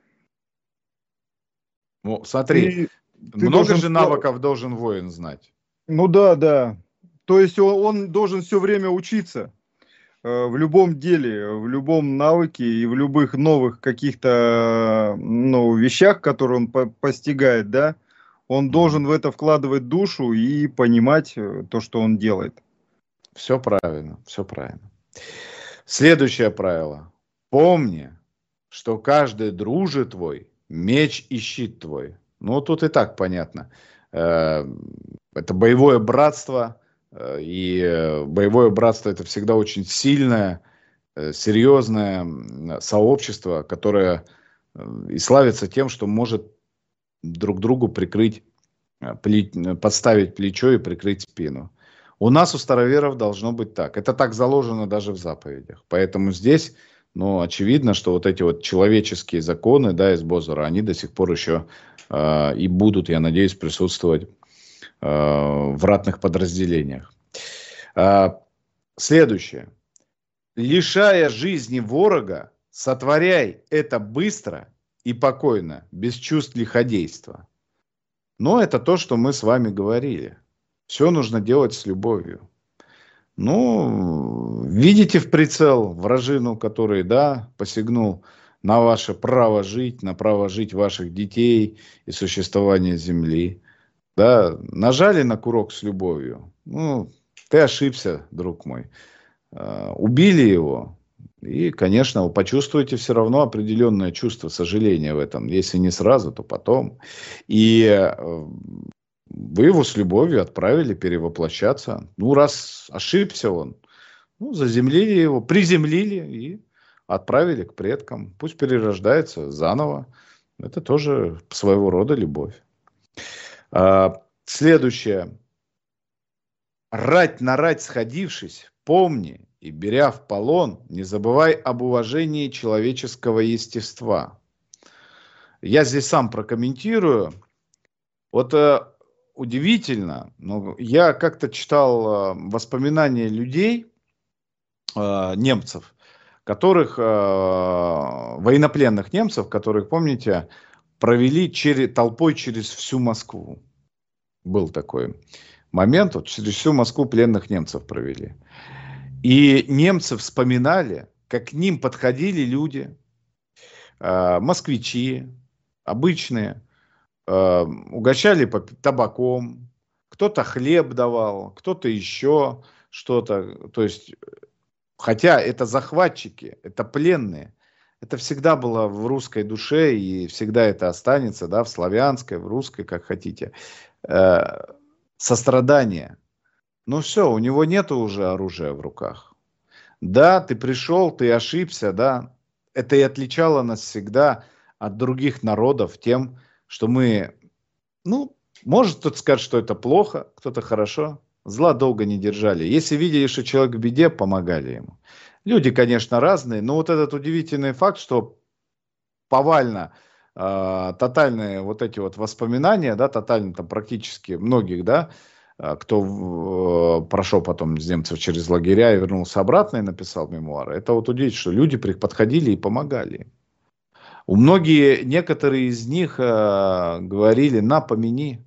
Ну, смотри, ты, ты много должен... же навыков должен воин знать. Ну да, да. То есть он, он должен все время учиться э, в любом деле, в любом навыке и в любых новых каких-то ну, вещах, которые он по постигает, да. Он должен в это вкладывать душу и понимать э, то, что он делает. Все правильно, все правильно. Следующее правило. Помни, что каждый друже твой, меч и щит твой. Ну, тут и так понятно. Э, Это боевое братство, э, и э, боевое братство это всегда очень сильное, э, серьезное м, сообщество, которое э, и славится тем, что может друг другу прикрыть, э, пле- подставить плечо и прикрыть спину. У нас, у староверов, должно быть так. Это так заложено даже в заповедях. Поэтому здесь, ну, очевидно, что вот эти вот человеческие законы, да, из Бозора, они до сих пор еще э, и будут, я надеюсь, присутствовать э, в ратных подразделениях. Э, следующее. Лишая жизни ворога, сотворяй это быстро и покойно, без чувств лиходейства. Но это то, что мы с вами говорили. Все нужно делать с любовью. Ну, видите в прицел вражину, который, да, посягнул на ваше право жить, на право жить ваших детей и существование земли. Да, нажали на курок с любовью. Ну, ты ошибся, друг мой. А, убили его. И, конечно, вы почувствуете все равно определенное чувство сожаления в этом. Если не сразу, то потом. И э, вы его с любовью отправили перевоплощаться. Ну, раз ошибся он, ну, заземлили его, приземлили и отправили к предкам. Пусть перерождается заново. Это тоже своего рода любовь. А, следующее. Рать на рать сходившись, помни и, беря в полон, не забывай об уважении человеческого естества. Я здесь сам прокомментирую. Вот э, удивительно, но я как-то читал э, воспоминания людей, э, немцев, которых, э, военнопленных немцев, которых, помните, провели через, толпой через всю Москву. Был такой момент, вот через всю Москву пленных немцев провели. И немцы вспоминали, как к ним подходили люди, э, москвичи, обычные, э, угощали по- табаком, кто-то хлеб давал, кто-то еще что-то. То есть, хотя это захватчики, это пленные, это всегда было в русской душе и всегда это останется, да, в славянской, в русской, как хотите, э, сострадание. Ну все, у него нет уже оружия в руках. Да, ты пришел, ты ошибся, да. Это и отличало нас всегда от других народов тем, что мы, ну, может кто-то скажет, что это плохо, кто-то хорошо. Зла долго не держали. Если видели, что человек в беде, помогали ему. Люди, конечно, разные, но вот этот удивительный факт, что повально, э, тотальные вот эти вот воспоминания, да, тотально там практически многих, да, э, кто э, прошел потом из немцев через лагеря и вернулся обратно и написал мемуары, это вот удивительно, что люди при- подходили и помогали. У многие, некоторые из них э, говорили: на, помяни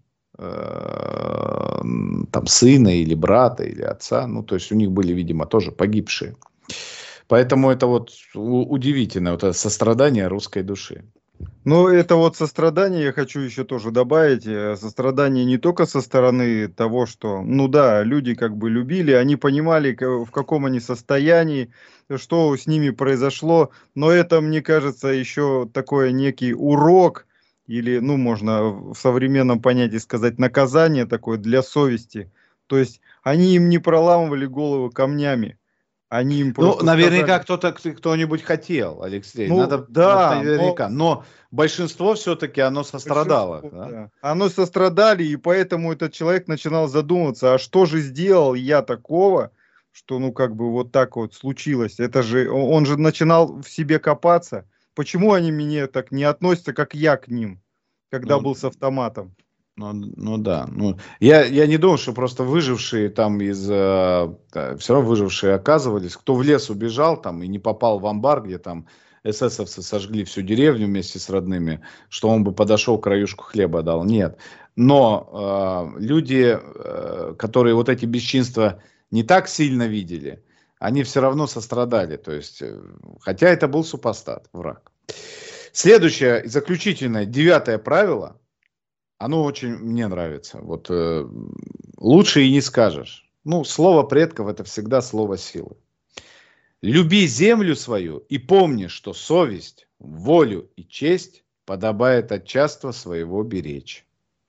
э, там сына или брата или отца, ну, то есть у них были, видимо, тоже погибшие. Поэтому это вот у- удивительно, вот это сострадание русской души. Ну, это вот сострадание, я хочу еще тоже добавить, э, сострадание не только со стороны того, что, ну да, люди как бы любили, они понимали, ка- в каком они состоянии, что с ними произошло, но это, мне кажется, еще такой некий урок, или, ну, можно в современном понятии сказать, наказание такое для совести. То есть они им не проламывали голову камнями, они им Ну, просто наверняка сказали, кто-то, кто-нибудь хотел, Алексей, ну надо, да, но наверняка, но большинство все-таки оно сострадало, большинство, да? да. Оно сострадали, и поэтому этот человек начинал задумываться, а что же сделал я такого, что, ну, как бы вот так вот случилось. Это же, о- он же начинал в себе копаться. Почему они мне так не относятся, как я к ним, когда Ну, был с автоматом? ну, ну да, ну, я, я не думал, что просто выжившие там из, э, все равно выжившие оказывались, кто в лес убежал там и не попал в амбар, где там эсэсовцы сожгли всю деревню вместе с родными, что он бы подошел, краюшку хлеба дал, нет. Но э, люди, э, которые вот эти бесчинства не так сильно видели, они все равно сострадали, то есть, э, хотя это был супостат, враг. Следующее, заключительное, девятое правило. Оно очень мне нравится. Вот э, лучше и не скажешь. Ну, слово предков — это всегда слово силы. Люби землю свою и помни, что совесть, волю и честь подобает от частства своего беречь.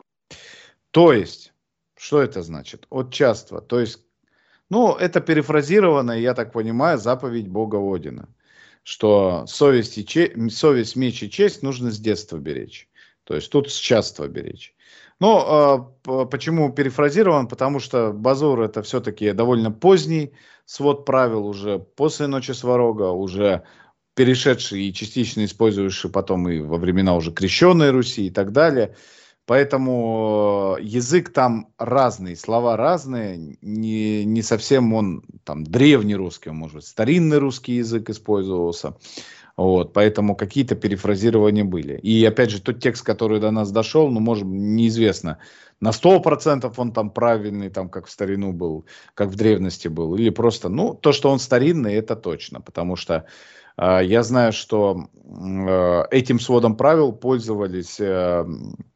То есть, что это значит? От частства. То есть, ну, это перефразировано, я так понимаю, заповедь Бога Одина, что совесть, и че... совесть, меч и честь нужно с детства беречь. То есть тут с частства беречь. Но э, почему перефразирован? Потому что Базур — это все-таки довольно поздний свод правил, уже после Ночи Сварога, уже перешедший и частично использующий потом и во времена уже крещенной Руси и так далее. Поэтому язык там разный, слова разные, не, не совсем он там древний русский, он, может быть, старинный русский язык использовался. Вот, поэтому какие-то перефразирования были. И опять же, тот текст, который до нас дошел, ну, может, неизвестно, на сто процентов он там правильный, там, как в старину был, как в древности был, или просто, ну, то, что он старинный, это точно, потому что э, я знаю, что э, этим сводом правил пользовались э,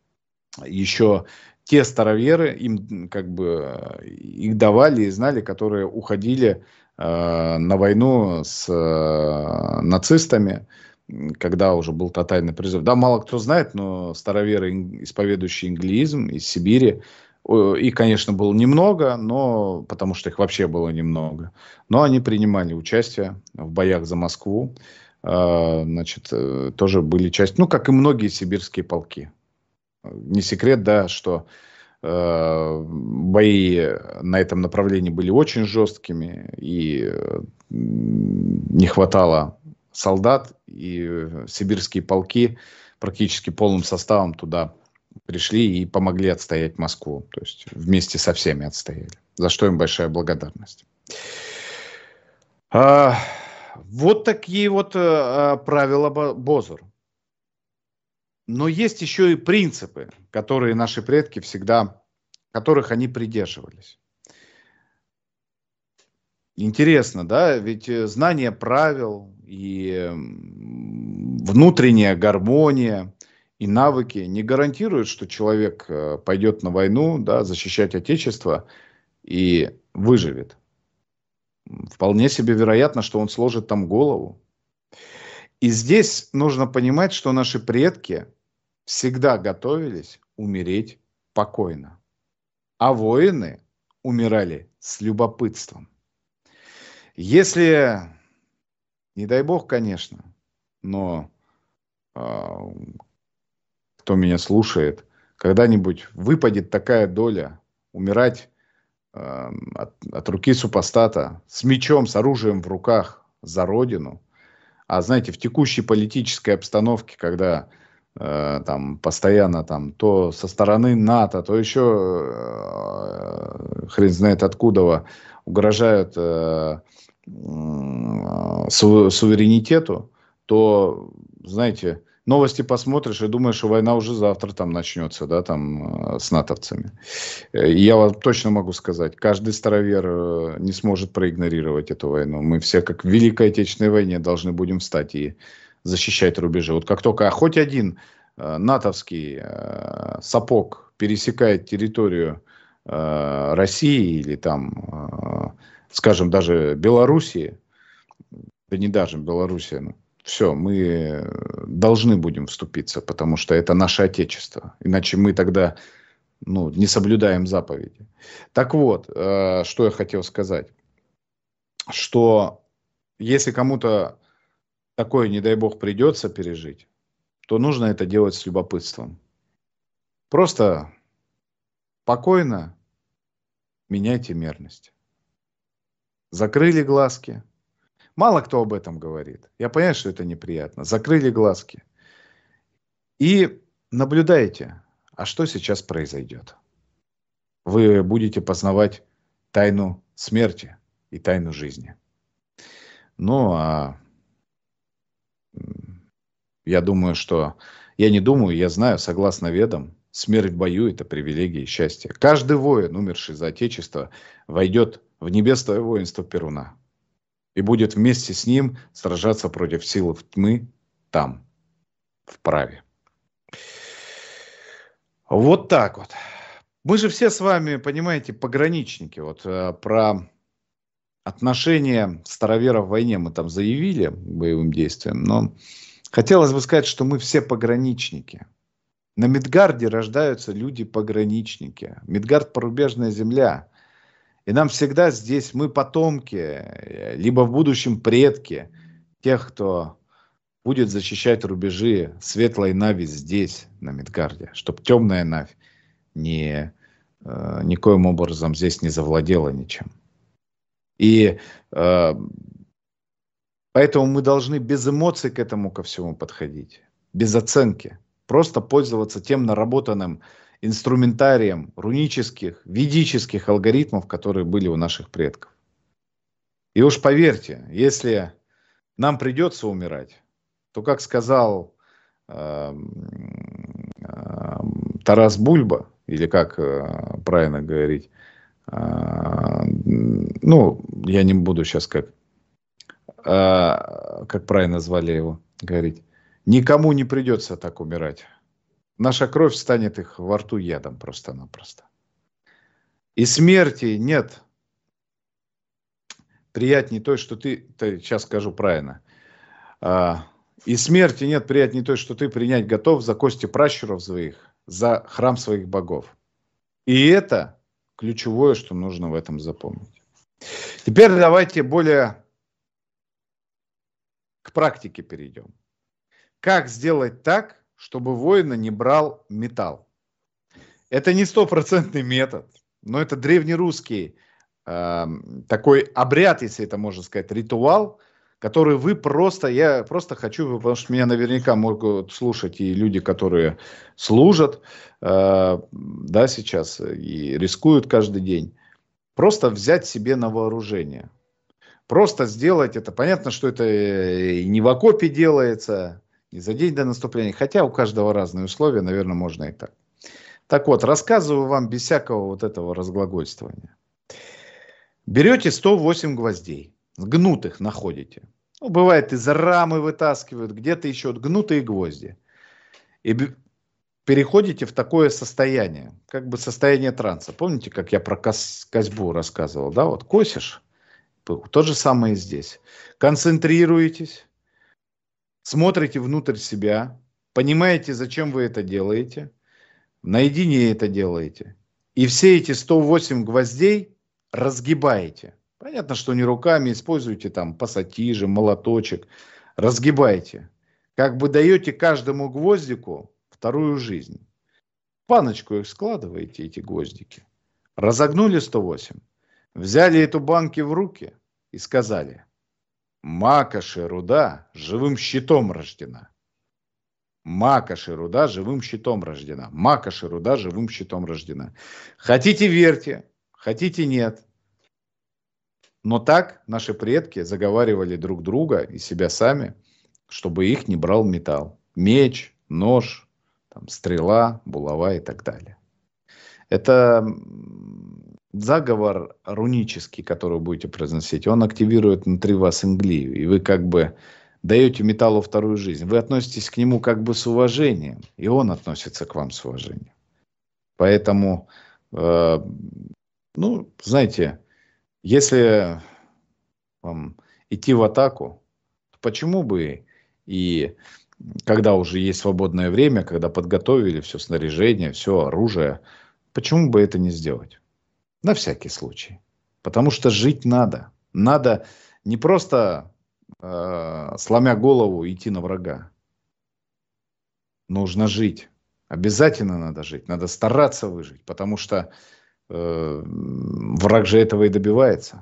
еще те староверы, им как бы их давали и знали, которые уходили э, на войну с э, нацистами, когда уже был тотальный призыв. Да, мало кто знает, но староверы, исповедующие инглиизм из Сибири, их, конечно, было немного, но потому что их вообще было немного, но они принимали участие в боях за Москву, э, значит, э, тоже были частью, ну, как и многие сибирские полки. Не секрет, да, что э, бои на этом направлении были очень жесткими, и э, не хватало солдат, и сибирские полки практически полным составом туда пришли и помогли отстоять Москву. То есть вместе со всеми отстояли. За что им большая благодарность. А, вот такие вот а, правила Бозур. Но есть еще и принципы, которые наши предки всегда, которых они придерживались. Интересно, да, ведь знание правил и внутренняя гармония и навыки не гарантируют, что человек пойдет на войну, да, защищать Отечество и выживет. Вполне себе вероятно, что он сложит там голову. И здесь нужно понимать, что наши предки всегда готовились умереть покойно. А воины умирали с любопытством. Если, не дай бог, конечно, но э, кто меня слушает, когда-нибудь выпадет такая доля умирать э, от, от руки супостата с мечом, с оружием в руках за родину. А знаете, в текущей политической обстановке, когда э, там постоянно там то со стороны НАТО, то еще э, хрен знает откуда угрожают э, су- суверенитету, то, знаете, новости посмотришь и думаешь, что война уже завтра там начнется, да, там э, с натовцами. И я вам точно могу сказать, каждый старовер э, не сможет проигнорировать эту войну. Мы все, как в Великой Отечественной войне, должны будем встать и защищать рубежи. Вот как только хоть один э, натовский э, сапог пересекает территорию э, России или там, э, скажем, даже Белоруссии, да не даже Белоруссия, ну, все, мы должны будем вступиться, потому что это наше Отечество. Иначе мы тогда ну, не соблюдаем заповеди. Так вот, э, что я хотел сказать. Что если кому-то такое, не дай бог, придется пережить, то нужно это делать с любопытством. Просто спокойно меняйте мерность. Закрыли глазки. Мало кто об этом говорит. Я понимаю, что это неприятно. Закрыли глазки. И наблюдайте, а что сейчас произойдет. Вы будете познавать тайну смерти и тайну жизни. Ну, а я думаю, что... Я не думаю, я знаю, согласно ведам, смерть в бою – это привилегия и счастье. Каждый воин, умерший за Отечество, войдет в небесное воинство Перуна. И будет вместе с ним сражаться против силы тьмы там, в праве. Вот так вот. Мы же все с вами, понимаете, пограничники. Вот э, про отношение староверов в войне мы там заявили к боевым действиям. Но хотелось бы сказать, что мы все пограничники. На Мидгарде рождаются люди-пограничники. Мидгард – порубежная земля. И нам всегда здесь, мы потомки, либо в будущем предки тех, кто будет защищать рубежи светлой Нави здесь, на Мидгарде, чтобы темная Навь ни, э, никоим образом здесь не завладела ничем. И э, поэтому мы должны без эмоций к этому ко всему подходить, без оценки, просто пользоваться тем наработанным инструментарием рунических, ведических алгоритмов, которые были у наших предков. И уж поверьте, если нам придется умирать, то, как сказал э, э, Тарас Бульба, или как э, правильно говорить, э, ну, я не буду сейчас как, э, как правильно звали его говорить, никому не придется так умирать. Наша кровь станет их во рту ядом просто-напросто. И смерти нет приятней той, что ты, ты сейчас скажу правильно, а, и смерти нет приятней той, что ты принять готов за кости пращуров своих, за храм своих богов. И это ключевое, что нужно в этом запомнить. Теперь давайте более к практике перейдем. Как сделать так, чтобы воин не брал металл? Это не стопроцентный метод, но это древнерусский э, такой обряд, если это можно сказать, ритуал, который вы просто, я просто хочу, потому что меня наверняка могут слушать и люди, которые служат, э, да, сейчас и рискуют каждый день, просто взять себе на вооружение. Просто сделать это. Понятно, что это не в окопе делается, и за день до наступления. Хотя у каждого разные условия, наверное, можно и так. Так вот, рассказываю вам без всякого вот этого разглагольствования. Берете сто восемь гвоздей, гнутых находите. Ну, бывает, из рамы вытаскивают, где-то еще гнутые гвозди. И переходите в такое состояние, как бы состояние транса. Помните, как я про кос- косьбу рассказывал, да? Вот косишь, то же самое и здесь. Концентрируетесь, смотрите внутрь себя, понимаете, зачем вы это делаете, наедине это делаете. И все эти сто восемь гвоздей разгибаете. Понятно, что не руками, используйте там пассатижи, молоточек. Разгибайте. Как бы даете каждому гвоздику вторую жизнь. В баночку их складываете, эти гвоздики. Разогнули сто восемь. Взяли эту банки в руки и сказали: Макоши руда живым щитом рождена. Макоши руда живым щитом рождена. Макоши руда живым щитом рождена. Хотите верьте, хотите нет. Но так наши предки заговаривали друг друга и себя сами, чтобы их не брал металл. Меч, нож, там, стрела, булава и так далее. Это заговор рунический, который вы будете произносить. Он активирует внутри вас инглию. И вы как бы даете металлу вторую жизнь. Вы относитесь к нему как бы с уважением. И он относится к вам с уважением. Поэтому, э, ну, знаете, если вам идти в атаку, то почему бы и когда уже есть свободное время, когда подготовили все снаряжение, все оружие, почему бы это не сделать? На всякий случай. Потому что жить надо. Надо не просто э, сломя голову идти на врага. Нужно жить. Обязательно надо жить. Надо стараться выжить. Потому что э, враг же этого и добивается.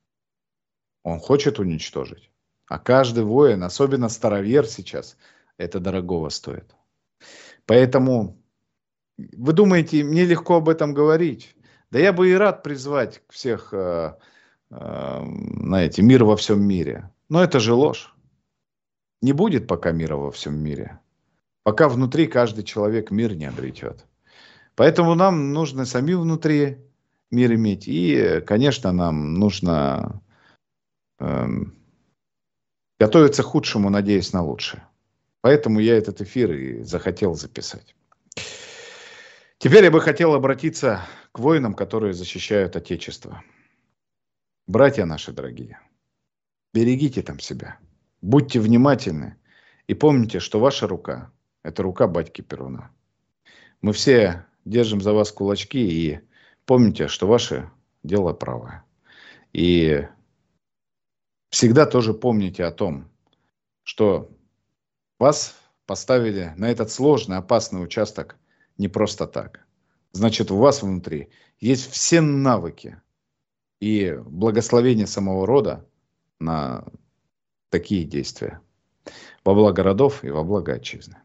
Он хочет уничтожить. А каждый воин, особенно старовер сейчас, это дорогого стоит. Поэтому вы думаете, мне легко об этом говорить? Да я бы и рад призвать всех, э, э, знаете, мир во всем мире. Но это же ложь. Не будет пока мира во всем мире. Пока внутри каждый человек мир не обретет. Поэтому нам нужно сами внутри мир иметь. И, конечно, нам нужно э, готовиться к худшему, надеясь на лучшее. Поэтому я этот эфир и захотел записать. Теперь я бы хотел обратиться к воинам, которые защищают Отечество. Братья наши дорогие, берегите там себя, будьте внимательны и помните, что ваша рука – это рука батьки Перуна. Мы все держим за вас кулачки и помните, что ваше дело правое. И всегда тоже помните о том, что вас поставили на этот сложный, опасный участок не просто так. Значит, у вас внутри есть все навыки и благословение самого рода на такие действия. Во благо родов и во благо отчизны.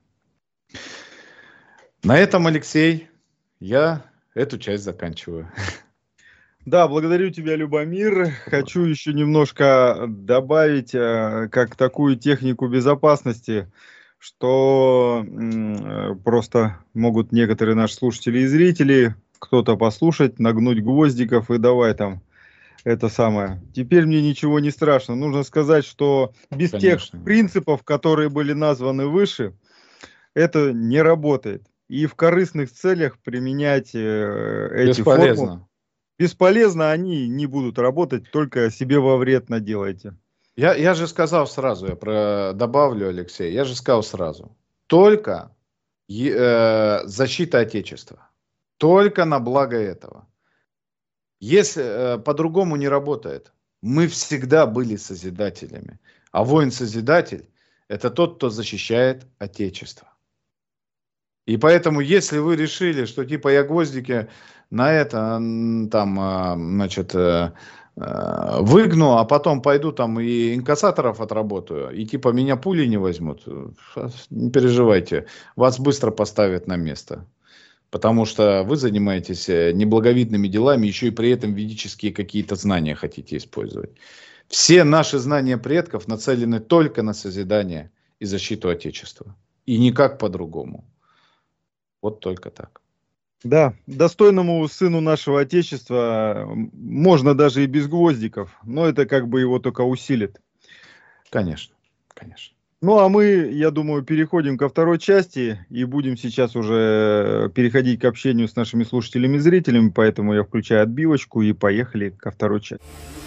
На этом, Алексей, я эту часть заканчиваю. Да, благодарю тебя, Любомир. Хочу еще немножко добавить, как такую технику безопасности, что просто могут некоторые наши слушатели и зрители, кто-то послушать, нагнуть гвоздиков и давай там это самое. Теперь мне ничего не страшно. Нужно сказать, что без Конечно. тех принципов, которые были названы выше, это не работает. И в корыстных целях применять эти формулы бесполезно, они не будут работать, только себе во вред наделайте. Я, я же сказал сразу, я про, добавлю, Алексей, я же сказал сразу, только э, защита Отечества, только на благо этого. Если э, по-другому не работает, мы всегда были созидателями, а воин-созидатель – это тот, кто защищает Отечество. И поэтому, если вы решили, что типа я гвоздики на это там, значит, выгну, а потом пойду там и инкассаторов отработаю, и типа меня пули не возьмут, не переживайте, вас быстро поставят на место. Потому что вы занимаетесь неблаговидными делами, еще и при этом ведические какие-то знания хотите использовать. Все наши знания предков нацелены только на созидание и защиту Отечества. И никак по-другому. Вот только так. Да, достойному сыну нашего Отечества можно даже и без гвоздиков, но это как бы его только усилит. Конечно, конечно. Ну, а мы, я думаю, переходим ко второй части и будем сейчас уже переходить к общению с нашими слушателями и зрителями, поэтому я включаю отбивочку и поехали ко второй части.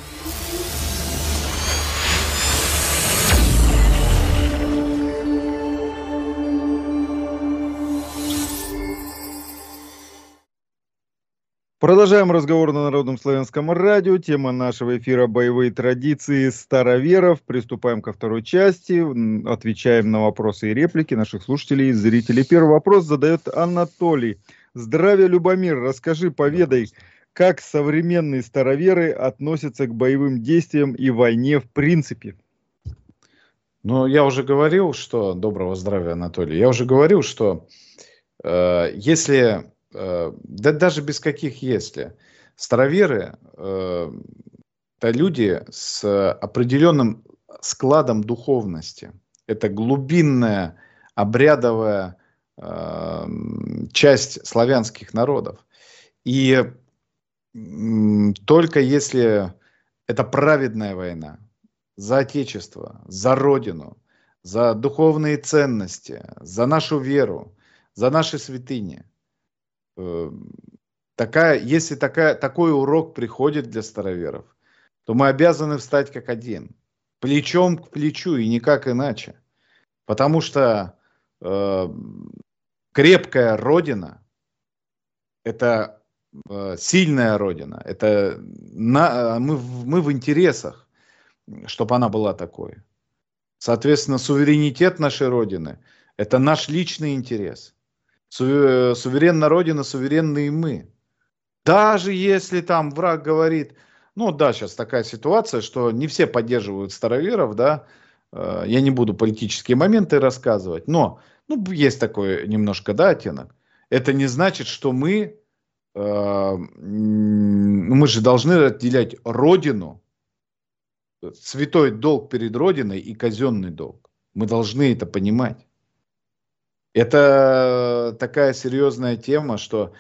Продолжаем разговор на Народном славянском радио. Тема нашего эфира — боевые традиции староверов. Приступаем ко второй части. Отвечаем на вопросы и реплики наших слушателей и зрителей. Первый вопрос задает Анатолий. Здравия, Любомир. Расскажи, поведай, как современные староверы относятся к боевым действиям и войне в принципе. Ну, я уже говорил, что... Доброго здравия, Анатолий. Я уже говорил, что э, если... Да даже без каких если. Староверы э, это люди с определенным складом духовности. Это глубинная, обрядовая э, часть славянских народов. И э, только если это праведная война за Отечество, за Родину, за духовные ценности, за нашу веру, за наши святыни, Такая, если такая, такой урок приходит для староверов, то мы обязаны встать как один, плечом к плечу и никак иначе. Потому что э, крепкая Родина – это э, сильная Родина, это на, мы, мы в интересах, чтобы она была такой. Соответственно, суверенитет нашей Родины – это наш личный интерес. Суверенна Родина, суверенны и мы. Даже если там враг говорит, ну да, сейчас такая ситуация, что не все поддерживают староверов, да, я не буду политические моменты рассказывать, но ну, есть такой немножко, да, оттенок. Это не значит, что мы, э, мы же должны разделять Родину, святой долг перед Родиной и казенный долг. Мы должны это понимать. Это такая серьезная тема, что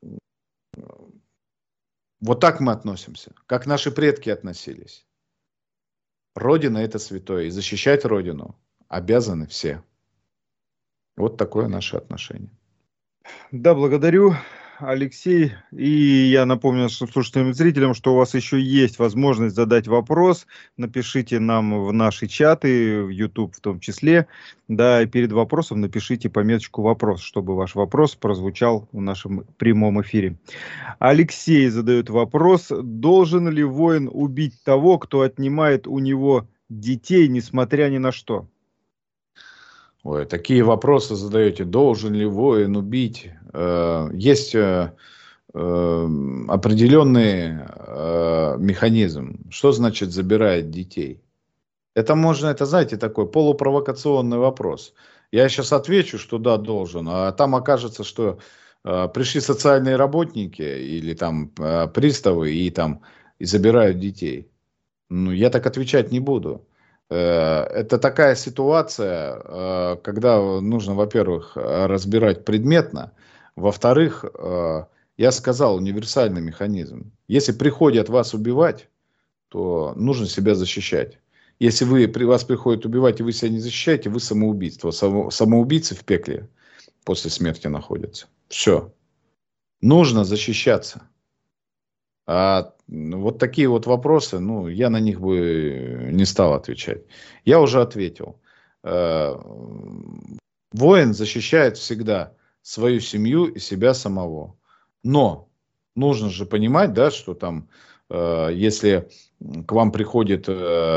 вот так мы относимся, как наши предки относились. Родина – это святое, и защищать Родину обязаны все. Вот такое наше отношение. Да, благодарю, Алексей. И я напомню нашим слушателям и зрителям, что у вас еще есть возможность задать вопрос. Напишите нам в наши чаты, в YouTube в том числе. Да, и перед вопросом напишите пометочку «Вопрос», чтобы ваш вопрос прозвучал в нашем прямом эфире. Алексей задает вопрос. Должен ли воин убить того, кто отнимает у него детей, несмотря ни на что? Ой, такие вопросы задаете. Должен ли воин убить? Э, есть э, э, определенный э, механизм. Что значит забирает детей? Это можно, это, знаете, такой полупровокационный вопрос. Я сейчас отвечу, что да, должен, а там окажется, что э, пришли социальные работники или там э, приставы и там и забирают детей. Ну, я так отвечать не буду. Это такая ситуация, когда нужно, во-первых, разбирать предметно, во-вторых, я сказал, универсальный механизм. Если приходят вас убивать, то нужно себя защищать. Если вы, при вас приходят убивать, и вы себя не защищаете, вы самоубийство. Само, самоубийцы в пекле после смерти находятся. Все. Нужно защищаться. А вот такие вот вопросы, ну, я на них бы не стал отвечать. Я уже ответил. Воин защищает всегда свою семью и себя самого. Но нужно же понимать, да, что там, если к вам приходит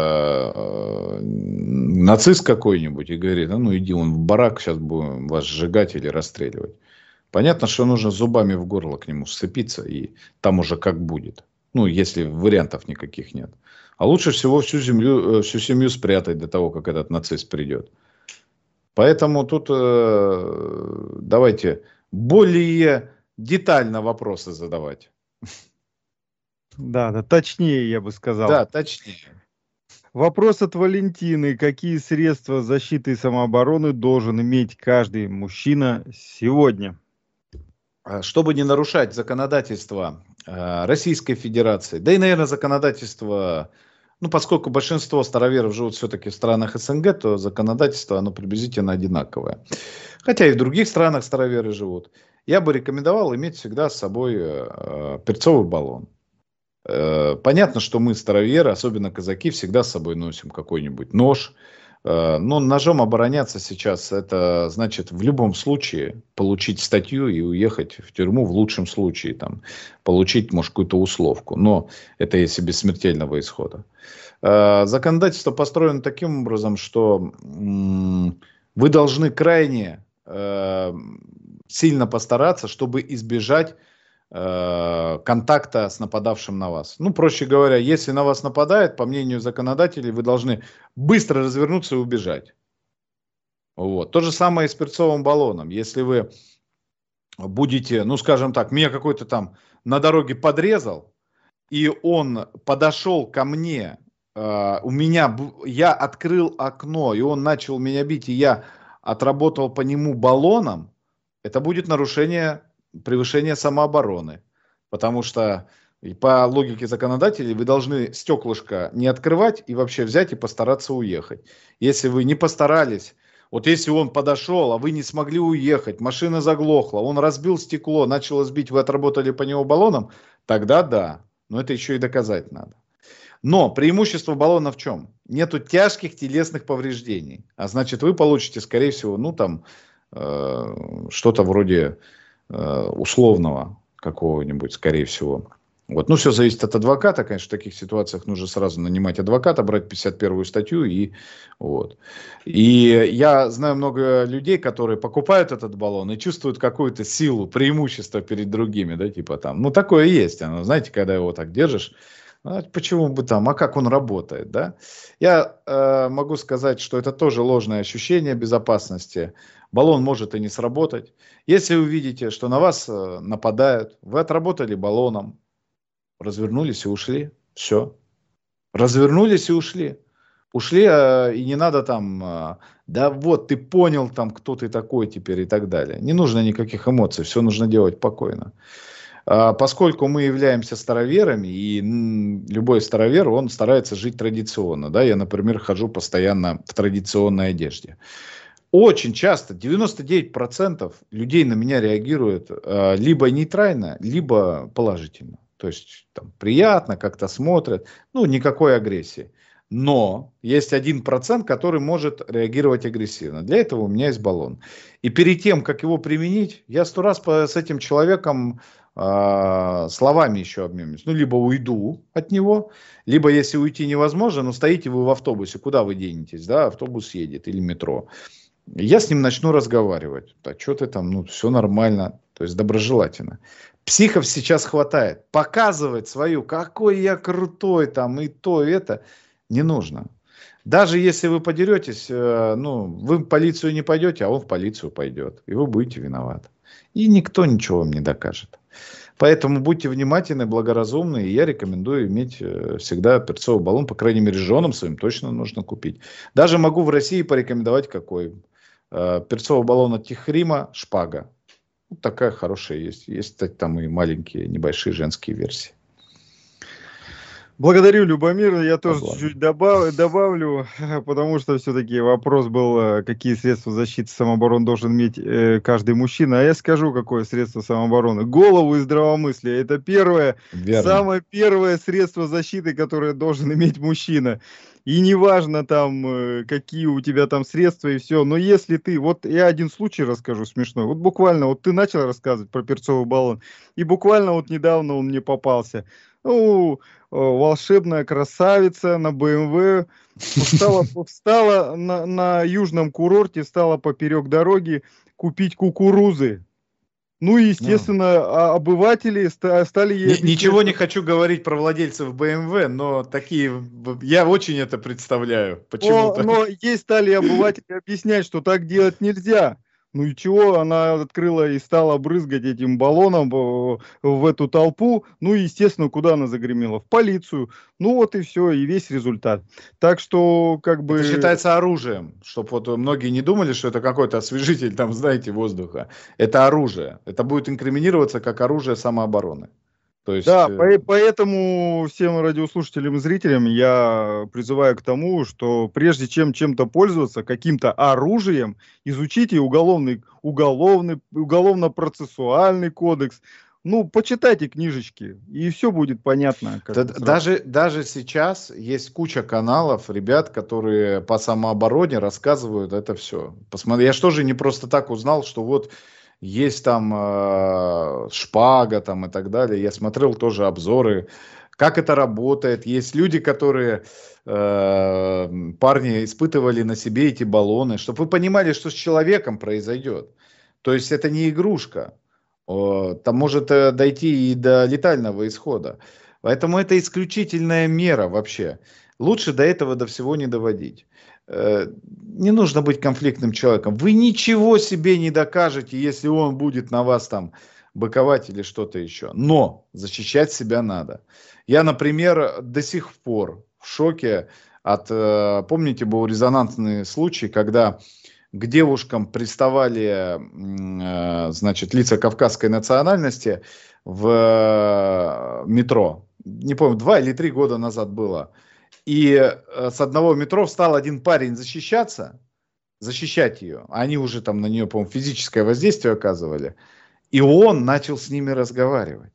нацист какой-нибудь и говорит, ну, иди он в барак, сейчас будем вас сжигать или расстреливать. Понятно, что нужно зубами в горло к нему сцепиться, и там уже как будет. Ну, если вариантов никаких нет. А лучше всего всю, землю, всю семью спрятать до того, как этот нацист придет. Поэтому тут э, давайте более детально вопросы задавать. Да, да, точнее, я бы сказал. Да, точнее. Вопрос от Валентины. Какие средства защиты и самообороны должен иметь каждый мужчина сегодня? Чтобы не нарушать законодательство э, Российской Федерации, да и, наверное, законодательство, ну, поскольку большинство староверов живут все-таки в странах СНГ, то законодательство, оно приблизительно одинаковое. Хотя и в других странах староверы живут. Я бы рекомендовал иметь всегда с собой э, перцовый баллон. Э, понятно, что мы, староверы, особенно казаки, всегда с собой носим какой-нибудь нож. Э, но ножом обороняться сейчас, это значит в любом случае получить статью и уехать в тюрьму, в лучшем случае там, получить, может, какую-то условку. Но это если без смертельного исхода. Э, законодательство построено таким образом, что м- вы должны крайне э, сильно постараться, чтобы избежать контакта с нападавшим на вас. Ну, проще говоря, если на вас нападает, по мнению законодателей, вы должны быстро развернуться и убежать. Вот. То же самое и с перцовым баллоном. Если вы будете, ну, скажем так, меня какой-то там на дороге подрезал, и он подошел ко мне, э, у меня, я открыл окно, и он начал меня бить, и я отработал по нему баллоном, это будет нарушение превышение самообороны. Потому что по логике законодателей вы должны стеклышко не открывать и вообще взять и постараться уехать. Если вы не постарались, вот если он подошел, а вы не смогли уехать, машина заглохла, он разбил стекло, начал сбить, вы отработали по нему баллоном, тогда да. Но это еще и доказать надо. Но преимущество баллона в чем? Нету тяжких телесных повреждений. А значит, вы получите, скорее всего, ну там э, что-то вроде условного какого-нибудь, скорее всего. Вот. Ну, все зависит от адвоката, конечно, в таких ситуациях нужно сразу нанимать адвоката, брать пятьдесят первую статью. И, вот. И я знаю много людей, которые покупают этот баллон и чувствуют какую-то силу, преимущество перед другими, да, типа там, ну, такое есть, оно, знаете, когда его так держишь, а почему бы там, а как он работает, да? Я э, могу сказать, что это тоже ложное ощущение безопасности. Баллон может и не сработать. Если вы видите, что на вас э, нападают, вы отработали баллоном, развернулись и ушли, все. Развернулись и ушли. Ушли, э, и не надо там, э, да вот, ты понял там, кто ты такой теперь и так далее. Не нужно никаких эмоций, все нужно делать спокойно. Поскольку мы являемся староверами, и любой старовер, он старается жить традиционно. Да? Я, например, хожу постоянно в традиционной одежде. Очень часто, девяносто девять процентов людей на меня реагируют либо нейтрально, либо положительно. То есть там, приятно, как-то смотрят, ну никакой агрессии. Но есть один процент, который может реагировать агрессивно. Для этого у меня есть баллон. И перед тем, как его применить, я сто раз с этим человеком э, словами еще обмениваюсь. Ну, либо уйду от него, либо если уйти невозможно, но стоите вы в автобусе, куда вы денетесь, да, автобус едет или метро. Я с ним начну разговаривать. А что ты там, ну, все нормально, то есть доброжелательно. Психов сейчас хватает. Показывать свою, какой я крутой там и то, и это. Не нужно. Даже если вы подеретесь, ну, вы в полицию не пойдете, а он в полицию пойдет. И вы будете виноваты. И никто ничего вам не докажет. Поэтому будьте внимательны, благоразумны. И я рекомендую иметь всегда перцовый баллон. По крайней мере, женам своим точно нужно купить. Даже могу в России порекомендовать какой. Перцовый баллон от Техрима, шпага. Вот такая хорошая есть. Есть, кстати, там и маленькие, небольшие женские версии. Благодарю, Любомир. Я тоже чуть-чуть добав, добавлю, потому что все-таки вопрос был, какие средства защиты самообороны должен иметь э, каждый мужчина. А я скажу, какое средство самообороны. Голову и здравомыслие. Это первое, Верно. самое первое средство защиты, которое должен иметь мужчина. И неважно там, какие у тебя там средства и все. Но если ты, вот я один случай расскажу смешной. Вот буквально, вот ты начал рассказывать про перцовый баллон. И буквально вот недавно он мне попался. Ну, волшебная красавица на бэ эм вэ встала, встала на, на южном курорте, встала поперек дороги купить кукурузы. Ну и, естественно, no. обыватели стали ей... Объяснять... Ничего не хочу говорить про владельцев бэ эм вэ, но такие... Я очень это представляю. Почему-то. Но, но ей стали обыватели объяснять, что так делать нельзя. Ну и чего, она открыла и стала брызгать этим баллоном в, в эту толпу. Ну и, естественно, куда она загремела? В полицию. Ну вот и все, и весь результат. Так что, как Это бы, считается оружием, чтобы вот многие не думали, что это какой-то освежитель, там, знаете, воздуха. Это оружие. Это будет инкриминироваться как оружие самообороны. То есть, да, э, по- поэтому всем радиослушателям и зрителям я призываю к тому, что прежде чем чем-то пользоваться, каким-то оружием, изучите уголовный, уголовный, уголовно-процессуальный кодекс, ну, почитайте книжечки, и все будет понятно, как да- бы сразу. даже, даже сейчас есть куча каналов, ребят, которые по самообороне рассказывают это все. Посмотри, я же тоже не просто так узнал, что вот есть там э, шпага там и так далее. Я смотрел тоже обзоры, как это работает. Есть люди, которые, э, парни, испытывали на себе эти баллоны, чтобы вы понимали, что с человеком произойдет. То есть это не игрушка. О, там может э, дойти и до летального исхода. Поэтому это исключительная мера вообще. Лучше до этого до всего не доводить. Э, Не нужно быть конфликтным человеком. Вы ничего себе не докажете, если он будет на вас там быковать или что-то еще. Но защищать себя надо. Я, например, до сих пор в шоке от... э, Помните, был резонансный случай, когда к девушкам приставали, м, э, значит, лица кавказской национальности в э, метро. Не помню, два или три года назад было. И э, с одного метро встал один парень защищаться, защищать ее. Они уже там на нее, по-моему, физическое воздействие оказывали. И он начал с ними разговаривать.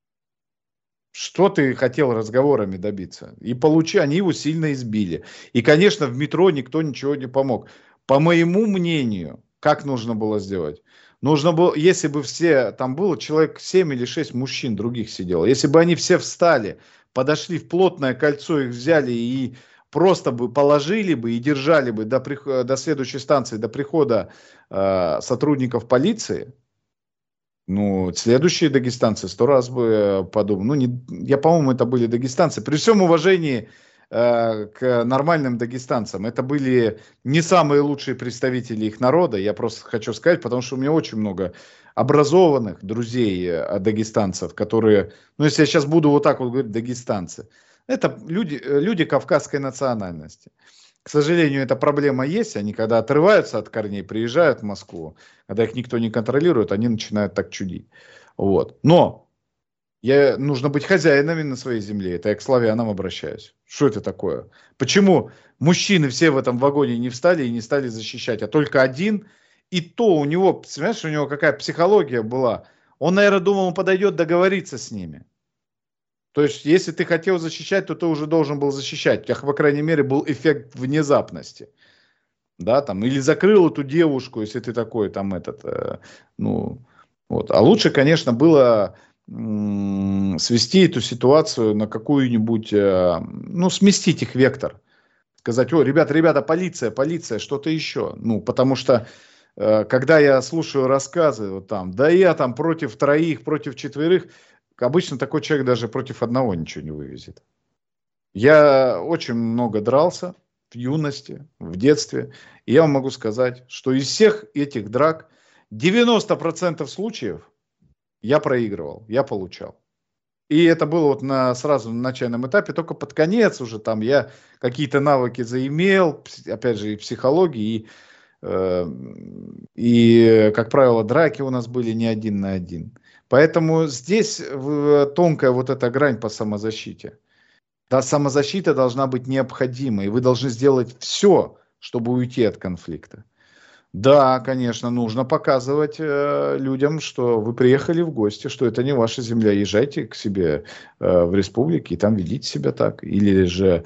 Что ты хотел разговорами добиться? И получи, они его сильно избили. И, конечно, в метро никто ничего не помог. По моему мнению, как нужно было сделать? Нужно было, если бы все, там было человек семь или шесть мужчин других сидело, если бы они все встали, подошли в плотное кольцо, их взяли и просто бы положили бы и держали бы до, приход, до следующей станции, до прихода э, сотрудников полиции, ну, следующие дагестанцы сто раз бы э, подумал. Ну, не, я, по-моему, это были дагестанцы. При всем уважении э, к нормальным дагестанцам, это были не самые лучшие представители их народа. Я просто хочу сказать, потому что у меня очень много образованных друзей э, дагестанцев, которые, ну, если я сейчас буду вот так вот говорить, дагестанцы, это люди, э, люди кавказской национальности. К сожалению, эта проблема есть. Они, когда отрываются от корней, приезжают в Москву, когда их никто не контролирует, они начинают так чудить. Вот. Но я, нужно быть хозяинами на своей земле. Это я к славянам обращаюсь. Что это такое? Почему мужчины все в этом вагоне не встали и не стали защищать, а только один? И то у него, понимаешь, у него какая психология была? Он, наверное, думал, он подойдет договориться с ними. То есть, если ты хотел защищать, то ты уже должен был защищать. У тебя, по крайней мере, был эффект внезапности. Да, там, или закрыл эту девушку, если ты такой, там, этот, э, ну, вот. А лучше, конечно, было м- свести эту ситуацию на какую-нибудь, э, ну, сместить их вектор. Сказать: о, ребята, ребята, полиция, полиция, что-то еще. Ну, потому что, э, когда я слушаю рассказы, вот там, да я там против троих, против четверых, обычно такой человек даже против одного ничего не вывезет. Я очень много дрался в юности, в детстве. И я вам могу сказать, что из всех этих драк девяносто процентов случаев я проигрывал, я получал. И это было вот на, сразу на начальном этапе, только под конец уже там я какие-то навыки заимел, опять же, и психологии, и, э, и, как правило, драки у нас были не один на один. Поэтому здесь тонкая вот эта грань по самозащите. Да, самозащита должна быть необходима, и вы должны сделать все, чтобы уйти от конфликта. Да, конечно, нужно показывать э, людям, что вы приехали в гости, что это не ваша земля. Езжайте к себе э, в республике и там ведите себя так. Или же э,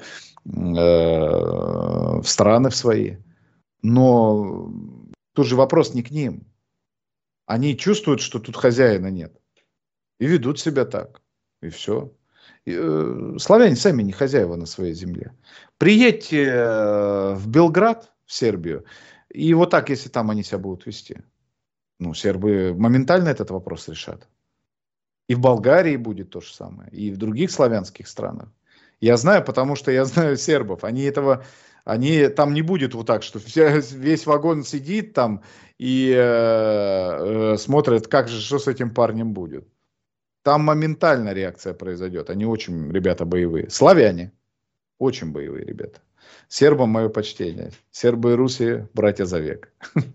в страны в свои. Но тут же вопрос не к ним. Они чувствуют, что тут хозяина нет. И ведут себя так. И все. Славяне сами не хозяева на своей земле. Приедьте э, в Белград, в Сербию, и вот так, если там они себя будут вести, ну, сербы моментально этот вопрос решат. И в Болгарии будет то же самое, и в других славянских странах. Я знаю, потому что я знаю сербов. Они этого Они, там не будет вот так, что вся, весь вагон сидит там и э, э, смотрит, как же, что с этим парнем будет. Там моментально реакция произойдет. Они очень, ребята, боевые. Славяне. Очень боевые ребята. Сербам мое почтение. Сербы и русы, братья за век.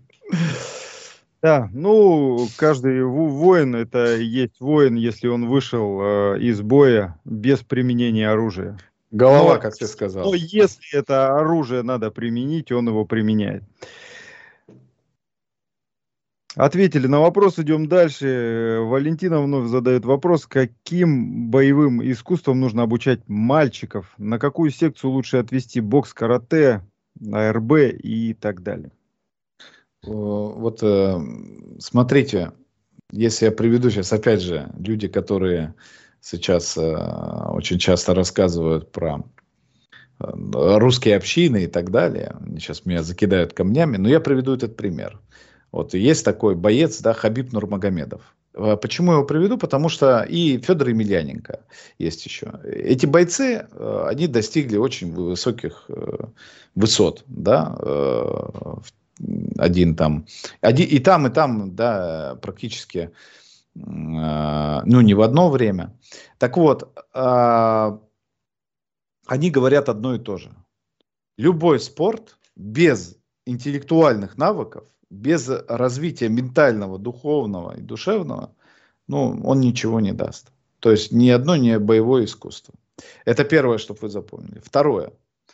Да, ну, каждый во- воин, это и есть воин, если он вышел э, из боя без применения оружия. Голова, Но, как ты сказал. но если это оружие надо применить, он его применяет. Ответили на вопрос, идем дальше. Валентина вновь задает вопрос, каким боевым искусством нужно обучать мальчиков, на какую секцию лучше отвести бокс, карате, а эр бэ и так далее. Вот э, смотрите, если я приведу сейчас, опять же, люди, которые сейчас э, очень часто рассказывают про э, русские общины и так далее, они сейчас меня закидают камнями, но я приведу этот пример. Вот есть такой боец, да, Хабиб Нурмагомедов. Э, Почему я его приведу? Потому что и Федор Емельяненко есть еще. Эти бойцы, э, они достигли очень высоких э, высот, да, э, в один там, один, и там, и там, да, практически, э, ну, не в одно время. Так вот, э, они говорят одно и то же. Любой спорт без интеллектуальных навыков, без развития ментального, духовного и душевного, ну, он ничего не даст. То есть ни одно не боевое искусство. Это первое, чтобы вы запомнили. Второе.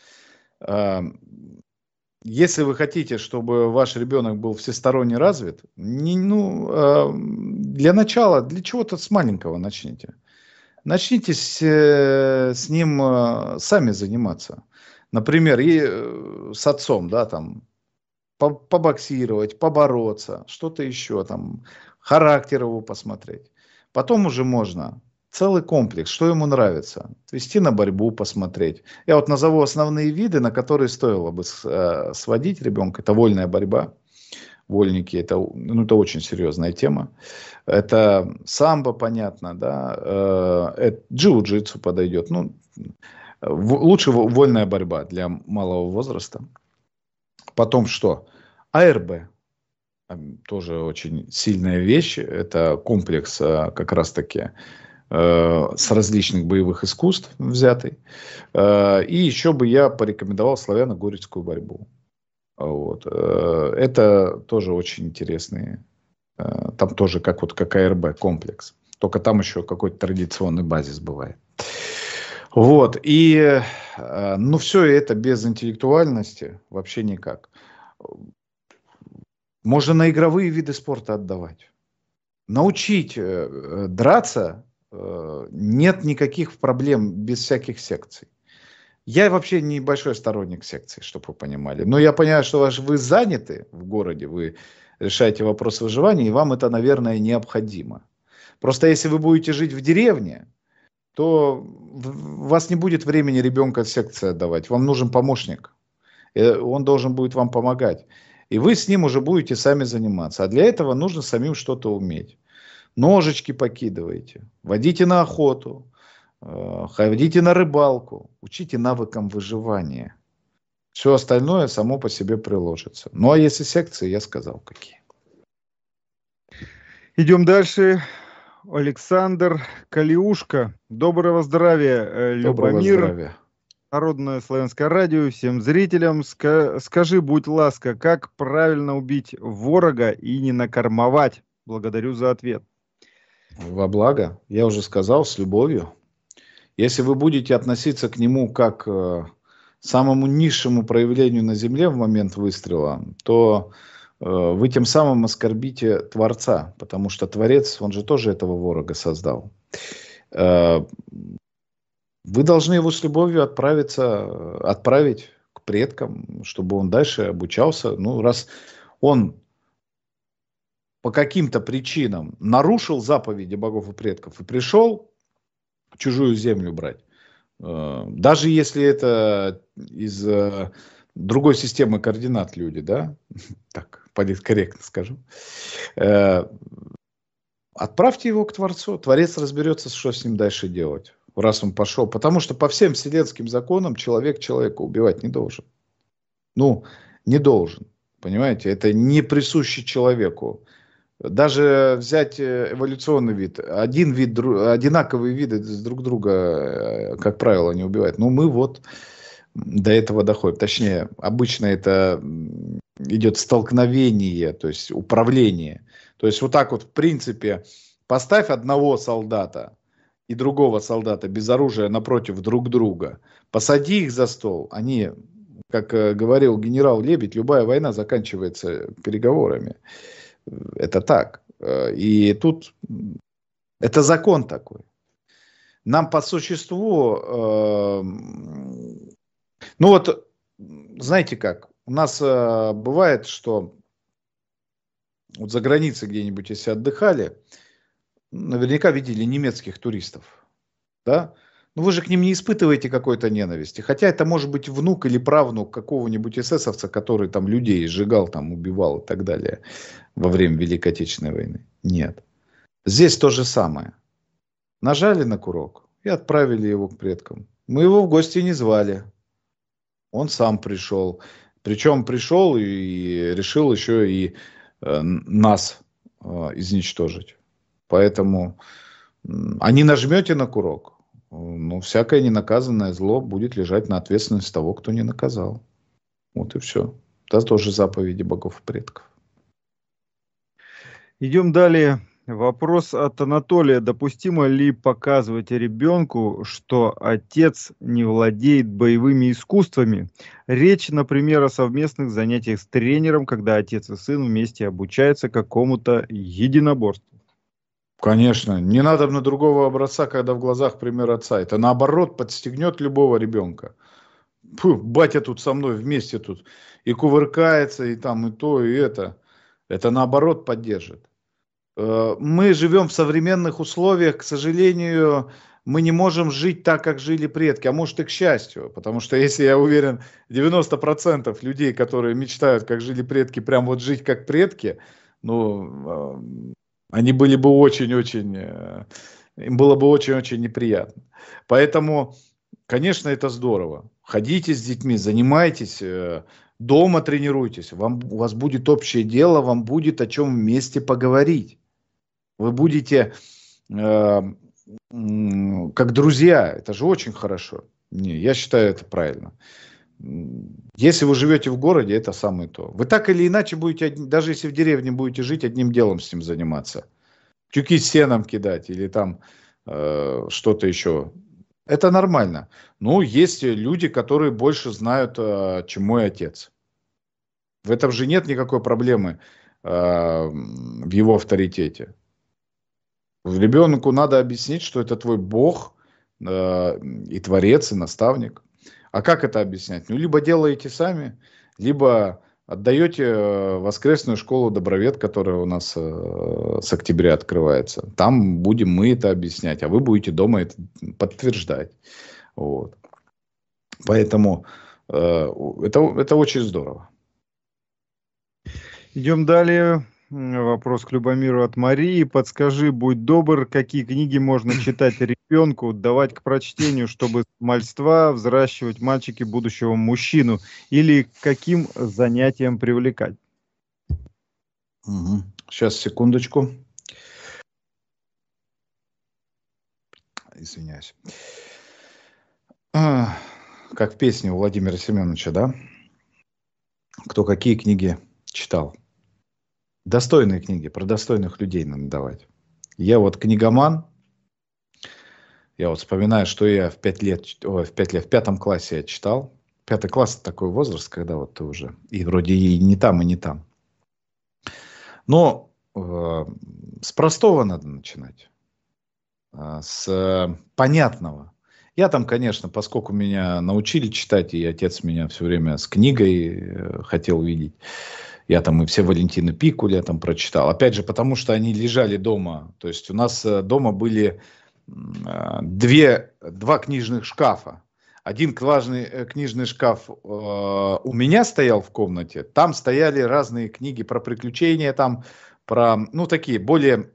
Э, Если вы хотите, чтобы ваш ребенок был всесторонне развит, не, ну, э, для начала, для чего-то с маленького начните. Начните с, э, с ним э, сами заниматься. Например, и, э, с отцом, да, там, по- побоксировать, побороться, что-то еще, там, характер его посмотреть. Потом уже можно целый комплекс, что ему нравится. Отвести на борьбу, посмотреть. Я вот назову основные виды, на которые стоило бы с- э, сводить ребенка. Это вольная борьба. Вольники, это, ну, это очень серьезная тема. Это самбо, понятно, да. э, это джиу-джитсу подойдет. Ну, в- лучше во- вольная борьба для малого возраста. Потом что? а эр бэ. Ам, Тоже очень сильная вещь. Это комплекс э, как раз-таки э, с различных боевых искусств взятый. Э, И еще бы я порекомендовал славяно-горецкую борьбу. Вот. Э, Это тоже очень интересные. э, Там тоже как вот как а эр бэ комплекс. Только там еще какой-то традиционный базис бывает. Вот. И э, ну все это без интеллектуальности вообще никак. Можно на игровые виды спорта отдавать. Научить э, э, драться э, нет никаких проблем без всяких секций. Я вообще небольшой сторонник секций, чтобы вы понимали. Но я понимаю, что ваш, вы заняты в городе, вы решаете вопрос выживания, и вам это, наверное, необходимо. Просто если вы будете жить в деревне, то в- у вас не будет времени ребенка в секции отдавать. Вам нужен помощник. Э, Он должен будет вам помогать. И вы с ним уже будете сами заниматься. А для этого нужно самим что-то уметь. Ножички покидывайте, водите на охоту, э, ходите на рыбалку, учите навыкам выживания. Все остальное само по себе приложится. Ну а если секции, я сказал какие. Идем дальше. Александр Калиушка. Доброго здравия, э, Доброго Любомир. здравия. Народное славянское радио. Всем зрителям. Ска- скажи, будь ласка, как правильно убить ворога и не накормовать? Благодарю за ответ. Во благо, я уже сказал, с любовью. Если вы будете относиться к нему как к самому низшему проявлению на земле в момент выстрела, то э, вы тем самым оскорбите Творца, потому что Творец, он же тоже этого ворога создал. Э, Вы должны его с любовью отправиться, э, отправить к предкам, чтобы он дальше обучался. Ну, раз он по каким-то причинам нарушил заповеди богов и предков и пришел чужую землю брать, э, даже если это из э, другой системы координат люди, да, так политкорректно скажу, э, отправьте его к Творцу, Творец разберется, что с ним дальше делать, раз он пошел, потому что по всем вселенским законам человек человека убивать не должен. Ну, не должен. Понимаете, это не присуще человеку. Даже взять эволюционный вид. Один вид, одинаковые виды друг друга, как правило, не убивают. Но мы вот до этого доходим. Точнее, обычно это идет столкновение, то есть управление. То есть вот так вот, в принципе, поставь одного солдата и другого солдата без оружия напротив друг друга. Посади их за стол. Они, как говорил генерал Лебедь, любая война заканчивается переговорами. Это так. И тут это закон такой. Нам по существу, э, ну вот, знаете как, у нас э, бывает, что вот за границей где-нибудь, если отдыхали, наверняка видели немецких туристов, да? Ну вы же к ним не испытываете какой-то ненависти, хотя это может быть внук или правнук какого-нибудь эсэсовца, который там людей сжигал, там убивал и так далее во время Великой Отечественной войны. Нет. Здесь то же самое. Нажали на курок и отправили его к предкам. Мы его в гости не звали. Он сам пришел. Причем пришел и решил еще и э, нас э, изничтожить. Поэтому, э, а не нажмете на курок, ну, всякое ненаказанное зло будет лежать на ответственность того, кто не наказал. Вот и все. Это тоже заповеди богов и предков. Идем далее. Вопрос от Анатолия. Допустимо ли показывать ребенку, что отец не владеет боевыми искусствами? Речь, например, о совместных занятиях с тренером, когда отец и сын вместе обучаются какому-то единоборству. Конечно, не надо на другого образца, когда в глазах пример отца. Это наоборот подстегнет любого ребенка. Фу, батя тут со мной вместе тут и кувыркается, и там, и то, и это. Это наоборот поддержит. Мы живем в современных условиях, к сожалению, мы не можем жить так, как жили предки, а может и к счастью, потому что, если я уверен, девяносто процентов людей, которые мечтают, как жили предки, прям вот жить как предки, ну, они были бы очень-очень, им было бы очень-очень неприятно. Поэтому, конечно, это здорово. Ходите с детьми, занимайтесь, дома тренируйтесь, вам, у вас будет общее дело, вам будет о чем вместе поговорить. Вы будете э, как друзья, это же очень хорошо. Не, я считаю, это правильно. Если вы живете в городе, это самое то. Вы так или иначе будете, даже если в деревне будете жить, одним делом с ним заниматься. Тюки с сеном кидать или там э, что-то еще. Это нормально. Ну, есть люди, которые больше знают, э, чем мой отец. В этом же нет никакой проблемы э, в его авторитете. Ребенку надо объяснить, что это твой Бог э, и Творец, и наставник. А как это объяснять? Ну, либо делаете сами, либо отдаете воскресную школу Добровед, которая у нас э, с октября открывается. Там будем мы это объяснять, а вы будете дома это подтверждать. Вот. Поэтому э, это, это очень здорово. Идем далее. Вопрос к Любомиру от Марии. Подскажи, будь добр, какие книги можно читать ребенку, давать к прочтению, чтобы с мальства взращивать мальчики будущего мужчину? Или каким занятием привлекать? Угу. Сейчас, секундочку. Извиняюсь. А, как в песне у Владимира Семеновича, да? Кто какие книги читал? Достойные книги, про достойных людей надо давать. Я вот книгоман. Я вот вспоминаю, что я в пять лет, ой, в пять лет, в пятом классе я читал. Пятый класс — это такой возраст, когда вот ты уже и вроде и не там, и не там. Но э, с простого надо начинать. Э, с э, понятного. Я там, конечно, поскольку меня научили читать, и отец меня все время с книгой э, хотел видеть, я там и все Валентины Пикуль я там прочитал. Опять же, потому что они лежали дома. То есть у нас дома были две, два книжных шкафа. Один книжный, книжный шкаф э, у меня стоял в комнате. Там стояли разные книги про приключения, там про, ну, такие более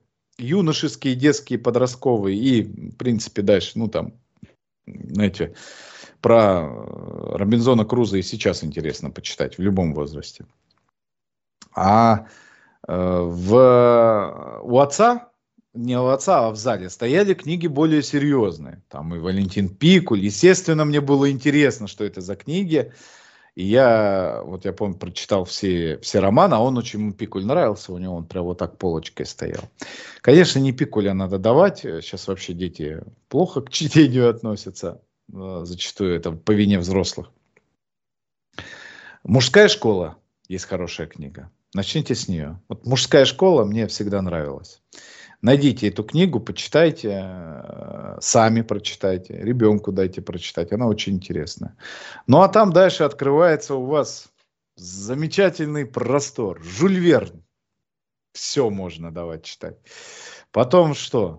юношеские, детские, подростковые. И, в принципе, дальше, ну, там, знаете, про Робинзона Круза и сейчас интересно почитать в любом возрасте. А э, в, у отца, не у отца, а в зале стояли книги более серьезные. Там и Валентин Пикуль. Естественно, мне было интересно, что это за книги. И я, вот я помню, прочитал все, все романы, а он очень, ему Пикуль нравился, у него он прям вот так полочкой стоял. Конечно, не Пикуля надо давать, сейчас вообще дети плохо к чтению относятся, зачастую это по вине взрослых. «Мужская школа» есть хорошая книга, начните с нее. Вот «Мужская школа» мне всегда нравилась. Найдите эту книгу, почитайте, сами прочитайте, ребенку дайте прочитать, она очень интересная. Ну а там дальше открывается у вас замечательный простор. Жюль Верн. Все можно давать читать. Потом что?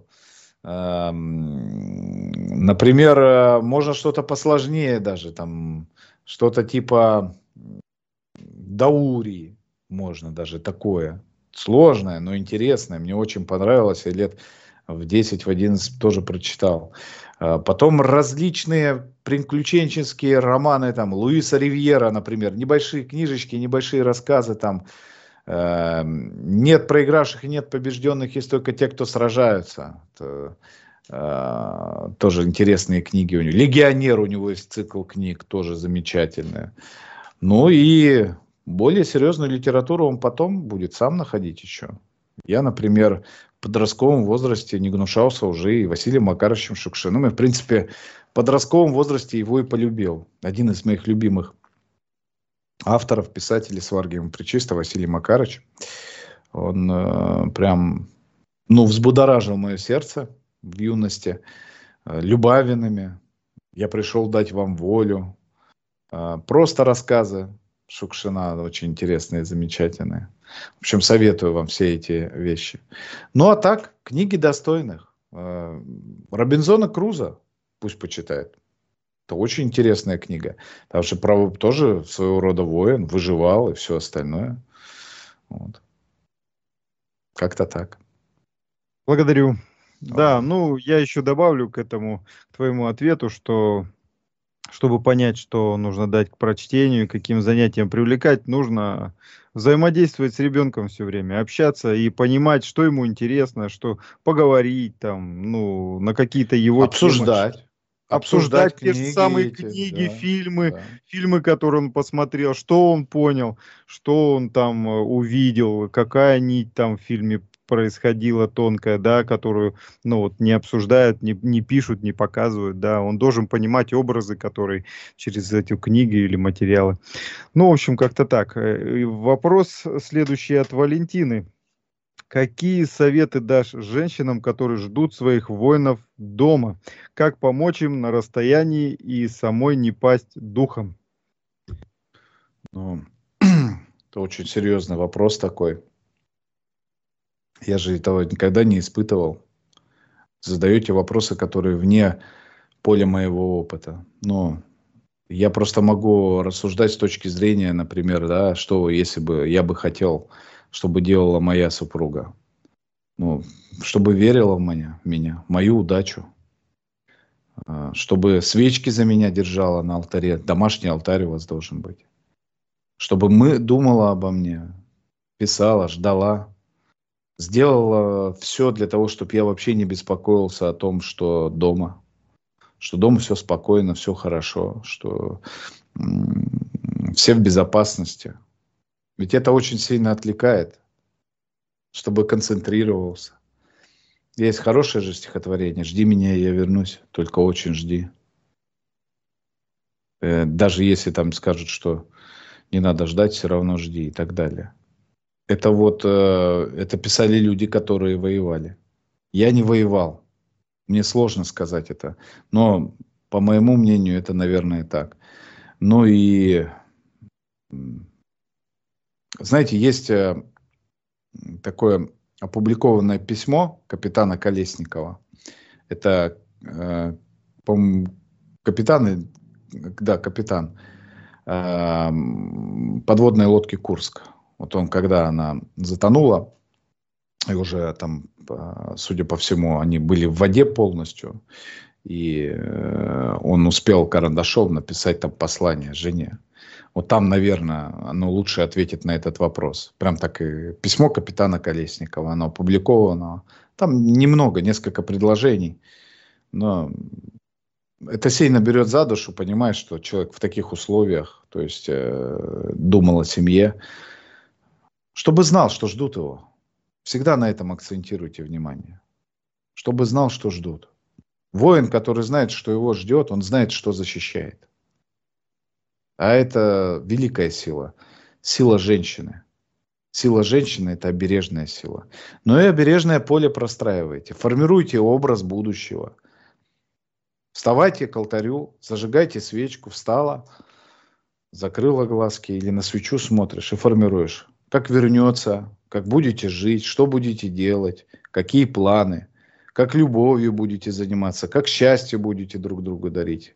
Например, можно что-то посложнее даже, там что-то типа Даурии, можно даже такое. Сложное, но интересное. Мне очень понравилось. Я лет в десять, в одиннадцать тоже прочитал. Потом различные приключенческие романы. Там, Луиса Ривьера, например. Небольшие книжечки, небольшие рассказы. Там, э, нет проигравших и нет побежденных. Есть только те, кто сражаются. Это, э, тоже интересные книги у него. «Легионер» у него есть цикл книг. Тоже замечательный. Ну и... более серьезную литературу он потом будет сам находить еще. Я, например, в подростковом возрасте не гнушался уже и Василием Макаровичем Шукшиным. И, в принципе, в подростковом возрасте его и полюбил. Один из моих любимых авторов, писателей Сварги Пречиста, Василий Макарович. Он э, прям, ну, взбудоражил мое сердце в юности э, Любавинами. «Я пришел дать вам волю». Э, просто рассказы Шукшина очень интересные, замечательные. В общем, советую вам все эти вещи. Ну, а так, книги достойных. Робинзона Круза пусть почитает. Это очень интересная книга. Потому что право, тоже своего рода воин, выживал и все остальное. Вот. Как-то так. Благодарю. Да, ну, я еще добавлю к этому, к твоему ответу, что... чтобы понять, что нужно дать к прочтению, каким занятиям привлекать, нужно взаимодействовать с ребенком все время, общаться и понимать, что ему интересно, что поговорить там, ну, на какие-то его обсуждать. темы. Обсуждать, Обсуждать те же книги самые эти, книги, да, фильмы, да. фильмы, которые он посмотрел, что он понял, что он там э, увидел, какая нить там в фильме происходила тонкая, да, которую, ну, вот не обсуждают, не, не пишут, не показывают, да, он должен понимать образы, которые через эти книги или материалы. Ну, в общем, как-то так. Э, и вопрос следующий от Валентины. Какие советы дашь женщинам, которые ждут своих воинов дома? Как помочь им на расстоянии и самой не пасть духом? Ну, это очень серьезный вопрос такой. Я же этого никогда не испытывал. Задаете вопросы, которые вне поля моего опыта. Но я просто могу рассуждать с точки зрения, например, да, что если бы я бы хотел, чтобы делала моя супруга. Ну, чтобы верила в меня, в меня, в мою удачу. Чтобы свечки за меня держала на алтаре. Домашний алтарь у вас должен быть. Чтобы мы думала обо мне, писала, ждала. Сделала все для того, чтобы я вообще не беспокоился о том, что дома. Что дома все спокойно, все хорошо. Что м- все в безопасности. Ведь это очень сильно отвлекает. Чтобы концентрировался. Есть хорошее же стихотворение. «Жди меня, и я вернусь. Только очень жди». Э, даже если там скажут, что не надо ждать, все равно жди и так далее. Это вот, э, это писали люди, которые воевали. Я не воевал. Мне сложно сказать это. Но, по моему мнению, это, наверное, так. Ну и, знаете, есть э, такое опубликованное письмо капитана Колесникова. Это, э, по-моему, капитан, да, капитан э, подводной лодки «Курск». Вот он, когда она затонула, и уже там, судя по всему, они были в воде полностью, и э, он успел карандашом написать там послание жене. Вот там, наверное, оно лучше ответит на этот вопрос. Прям так и письмо капитана Колесникова, оно опубликовано. Там немного, несколько предложений, но это сильно берет за душу, понимаешь, что человек в таких условиях, то есть э, думал о семье, чтобы знал, что ждут его. Всегда на этом акцентируйте внимание. Чтобы знал, что ждут. Воин, который знает, что его ждет, он знает, что защищает. А это великая сила. Сила женщины. Сила женщины – это обережная сила. Но и обережное поле простраивайте. Формируйте образ будущего. Вставайте к алтарю, зажигайте свечку, встала, закрыла глазки или на свечу смотришь и формируешь. Как вернется, как будете жить, что будете делать, какие планы, как любовью будете заниматься, как счастье будете друг другу дарить.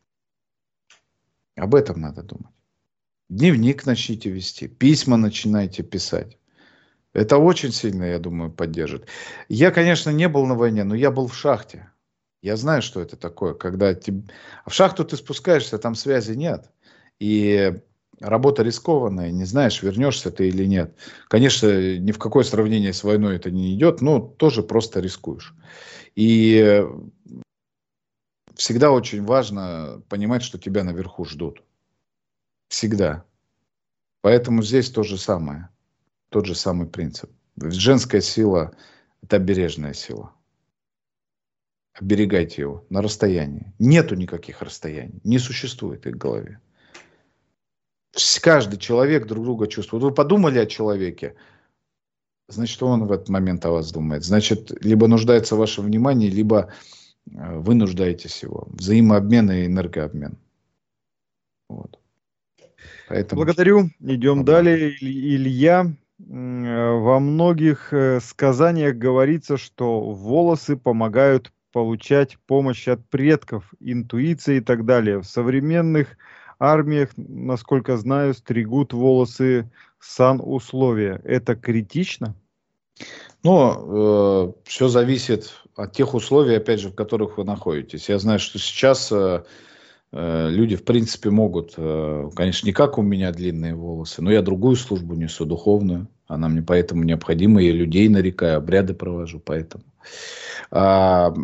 Об этом надо думать. Дневник начните вести, письма начинайте писать. Это очень сильно, я думаю, поддержит. Я, конечно, не был на войне, но я был в шахте. Я знаю, что это такое, когда тебе... в шахту ты спускаешься, там связи нет. И работа рискованная, не знаешь, вернешься ты или нет. Конечно, ни в какое сравнение с войной это не идет, но тоже просто рискуешь. И всегда очень важно понимать, что тебя наверху ждут. Всегда. Поэтому здесь то же самое. Тот же самый принцип. Женская сила – это обережная сила. Оберегайте его на расстоянии. Нету никаких расстояний. Не существует их в голове. Каждый человек друг друга чувствует. Вы подумали о человеке, значит, он в этот момент о вас думает. Значит, либо нуждается в вашем внимании, либо вы нуждаетесь его. Взаимообмен и энергообмен. Вот. Поэтому... Благодарю. Идем Ага. далее. Илья. Во многих сказаниях говорится, что волосы помогают получать помощь от предков, интуиция и так далее. В современных армиях, насколько знаю, стригут волосы санусловия. Это критично? Ну, э, все зависит от тех условий, опять же, в которых вы находитесь. Я знаю, что сейчас э, э, люди, в принципе, могут, э, конечно, не как у меня длинные волосы, но я другую службу несу, духовную. Она мне поэтому необходима. Я людей нарекаю, обряды провожу, поэтому. А,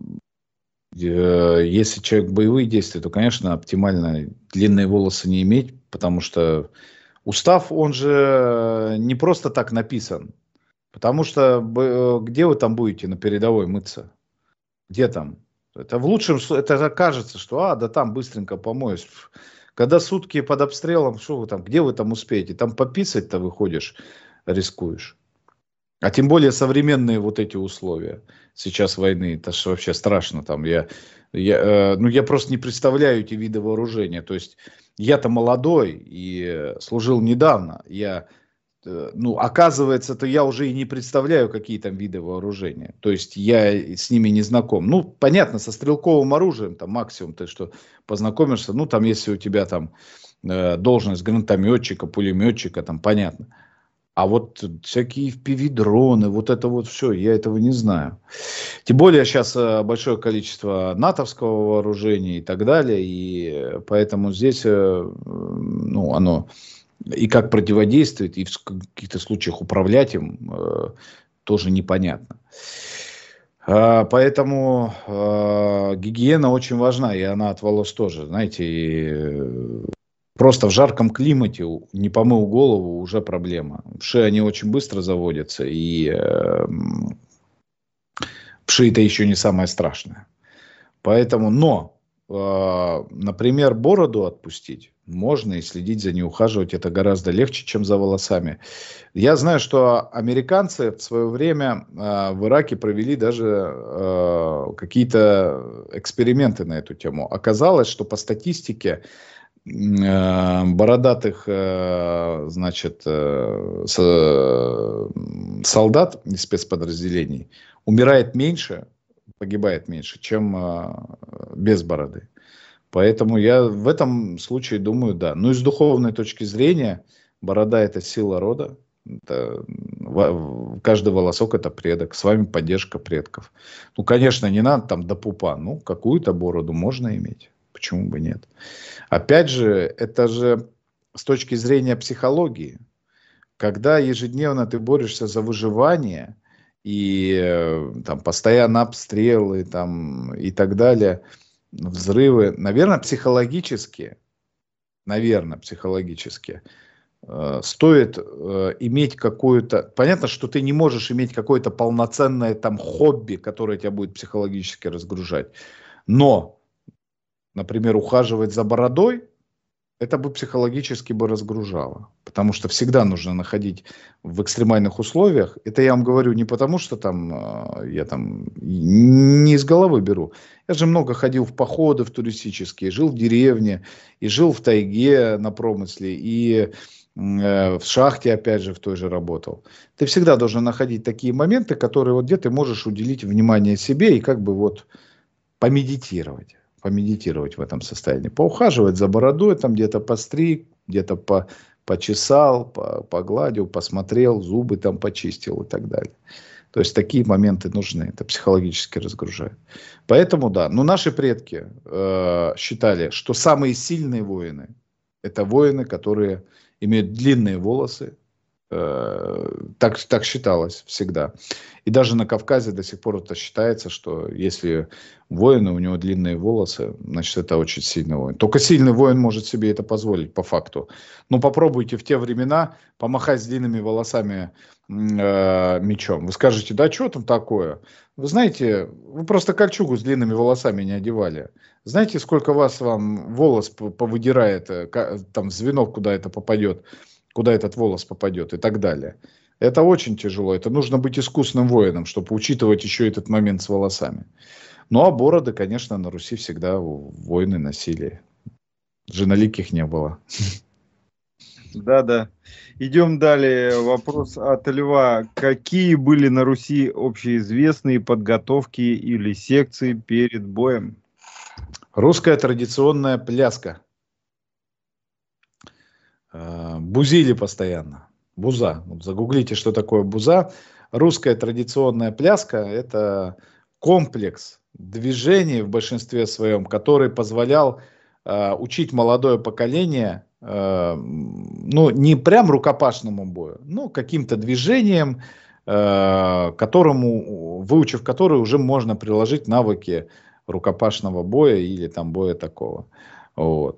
э, если человек боевые действия, то, конечно, оптимально длинные волосы не иметь, потому что устав, он же не просто так написан. Потому что где вы там будете на передовой мыться? Где там? Это в лучшем случае, это кажется, что а, да там быстренько помоюсь. Когда сутки под обстрелом, что вы там, где вы там успеете? Там пописать-то выходишь, рискуешь. А тем более современные вот эти условия сейчас войны, это же вообще страшно. Там я, я, э, ну, я просто не представляю эти виды вооружения. То есть я-то молодой и служил недавно. Я Ну, оказывается-то я уже и не представляю, какие там виды вооружения. То есть я с ними не знаком. Ну, понятно, со стрелковым оружием, там максимум ты что познакомишься. Ну, там, если у тебя там э, должность гранатометчика, пулеметчика, там понятно. А вот всякие эф пи ви-дроны, вот это вот все, я этого не знаю. Тем более сейчас э, большое количество натовского вооружения и так далее. И поэтому здесь, э, ну, оно... И как противодействовать, и в каких-то случаях управлять им, э, тоже непонятно. А, поэтому э, гигиена очень важна, и она от волос тоже. Знаете, и, э, просто в жарком климате не помыл голову, уже проблема. Вши, они очень быстро заводятся, и э, вши это еще не самое страшное. Поэтому, но... Например, бороду отпустить можно и следить за ней, ухаживать это гораздо легче, чем за волосами. Я знаю, что американцы в свое время в Ираке провели даже какие-то эксперименты на эту тему. Оказалось, что по статистике бородатых, значит, солдат из спецподразделений умирает меньше, погибает меньше, чем а, без бороды. Поэтому я в этом случае думаю, да. Ну и с духовной точки зрения, борода – это сила рода. Это, каждый волосок это предок. С вами поддержка предков. Ну, конечно, не надо там до пупа. Ну, какую-то бороду можно иметь. Почему бы нет? Опять же, это же с точки зрения психологии. Когда ежедневно ты борешься за выживание, и там постоянно обстрелы там, и так далее, взрывы, наверное, психологически, наверное, психологически, стоит э, иметь какую-то... Понятно, что ты не можешь иметь какое-то полноценное там хобби, которое тебя будет психологически разгружать. Но, например, ухаживать за бородой, это бы психологически бы разгружало. Потому что всегда нужно находить в экстремальных условиях. Это я вам говорю не потому, что там э, я там не из головы беру. Я же много ходил в походы в туристические, жил в деревне, и жил в тайге на промысле, и в шахте, опять же, в той же работал. Ты всегда должен находить такие моменты, которые вот где ты можешь уделить внимание себе и как бы вот помедитировать. Помедитировать в этом состоянии. Поухаживать за бородой, там где-то постриг, где-то по, почесал, по, погладил, посмотрел, зубы там почистил и так далее. То есть такие моменты нужны. Это психологически разгружает. Поэтому да. Но наши предки э, считали, что самые сильные воины это воины, которые имеют длинные волосы. Э, так, так считалось всегда. И даже на Кавказе до сих пор это считается, что если воин, у него длинные волосы, значит, это очень сильный воин. Только сильный воин может себе это позволить, по факту. Но попробуйте в те времена помахать с длинными волосами э, мечом. Вы скажете, да что там такое? Вы знаете, вы просто кольчугу с длинными волосами не одевали. Знаете, сколько вас вам волос повыдирает, там звено, куда это попадет, куда этот волос попадет и так далее. Это очень тяжело. Это нужно быть искусным воином, чтобы учитывать еще этот момент с волосами. Ну, а бороды, конечно, на Руси всегда воины носили. Женоликих не было. Да-да. Идем далее. Вопрос от Льва. Какие были на Руси общеизвестные подготовки или секции перед боем? Русская традиционная пляска. Бузили постоянно. Буза. Загуглите, что такое буза. Русская традиционная пляска – это комплекс движений в большинстве своем, который позволял э, учить молодое поколение, э, ну, не прям рукопашному бою, но каким-то движением, э, которому, выучив который, уже можно приложить навыки рукопашного боя или там боя такого. Вот.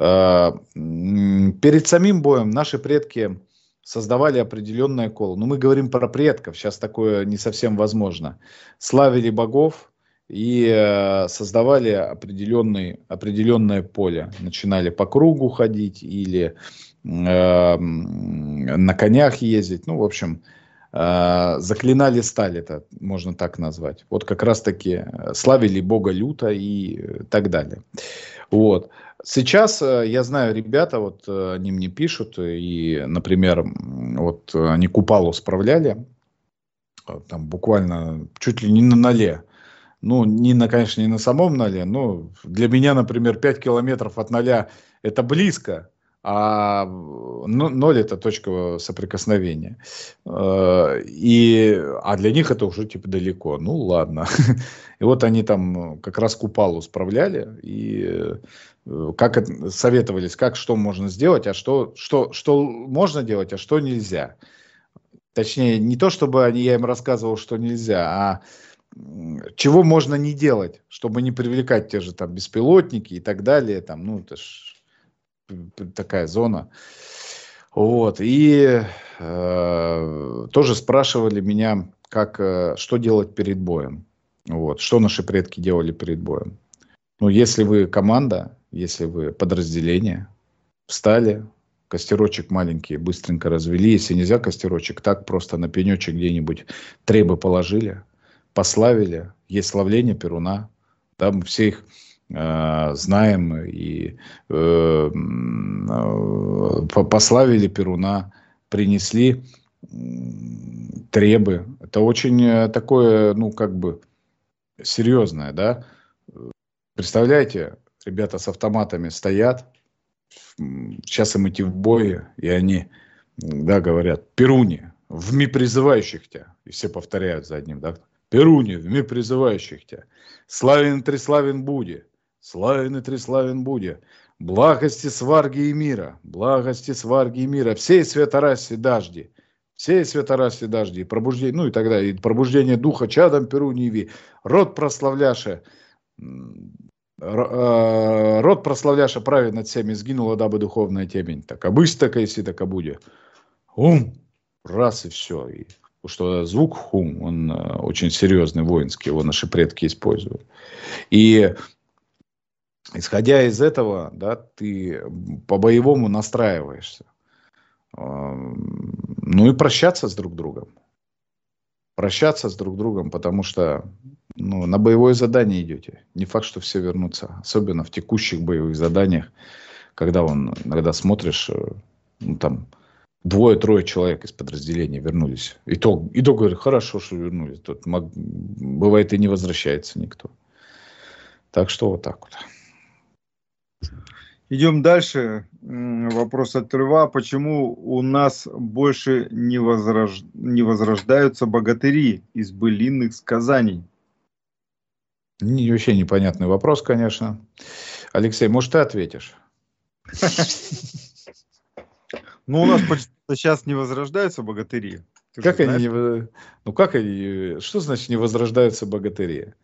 Перед самим боем наши предки создавали определенное коло. Но мы говорим про предков, сейчас такое не совсем возможно. Славили богов и создавали определенный, определенное поле. Начинали по кругу ходить или э, на конях ездить. Ну, в общем, э, заклинали сталь, это можно так назвать. Вот как раз таки славили бога люта и так далее. Вот. Сейчас я знаю, ребята, вот они мне пишут, и, например, вот они Купалу справляли, там буквально чуть ли не на ноле. Ну, не на, конечно, не на самом ноле, но для меня, например, пять километров от ноля это близко, а ноль это точка соприкосновения. И, а для них это уже типа далеко. Ну, ладно. И вот они там как раз Купалу справляли и как это, советовались, как что можно сделать, а что, что, что можно делать, а что нельзя. Точнее, не то, чтобы они, я им рассказывал, что нельзя, а чего можно не делать, чтобы не привлекать те же там беспилотники и так далее. Там, ну, это ж такая зона. Вот. И э, тоже спрашивали меня, как, э, что делать перед боем. Вот. Что наши предки делали перед боем. Ну, если вы команда, если вы подразделение, встали, костерочек маленький, быстренько развели. Если нельзя костерочек, так просто на пенечек где-нибудь требы положили, пославили. Есть славление Перуна. Да, мы все их э, знаем и э, э, пославили Перуна, принесли э, требы. Это очень такое, ну, как бы серьезное, да. Представляете, ребята с автоматами стоят, сейчас им идти в бой, и они да, говорят, Перуни, вми призывающих тебя. И все повторяют за одним, да. Перуни, вми призывающих тебя. Славен и треславен буди. Славен и треславен буди. Благости, сварги и мира. Благости, сварги и мира. Всей святорасе дожди. Всей святорасе дожди. Пробуждение, ну и так далее. И пробуждение духа чадом Перуниеви. Род прославляше. Род прославляша правит над всеми, сгинула дабы духовная темень. Так обысь так, если так обуде. Хум, раз и все. И, что звук хум, он очень серьезный, воинский, его наши предки используют. И исходя из этого, да, ты по-боевому настраиваешься. Ну и прощаться с друг другом. Прощаться с друг другом, потому что ну, на боевое задание идете. Не факт, что все вернутся. Особенно в текущих боевых заданиях, когда он, иногда смотришь, ну, там двое-трое человек из подразделения вернулись. И то, и то говорю, хорошо, что вернулись. Тут мог, бывает и не возвращается никто. Так что вот так вот. Идем дальше. Вопрос от Льва. Почему у нас больше не, возрож... не возрождаются богатыри из былинных сказаний? Не, вообще непонятный вопрос, конечно. Алексей, может, ты ответишь? Ну, у нас почему-то сейчас не возрождаются богатыри. Как они, ну как они, что значит не возрождаются богатыри?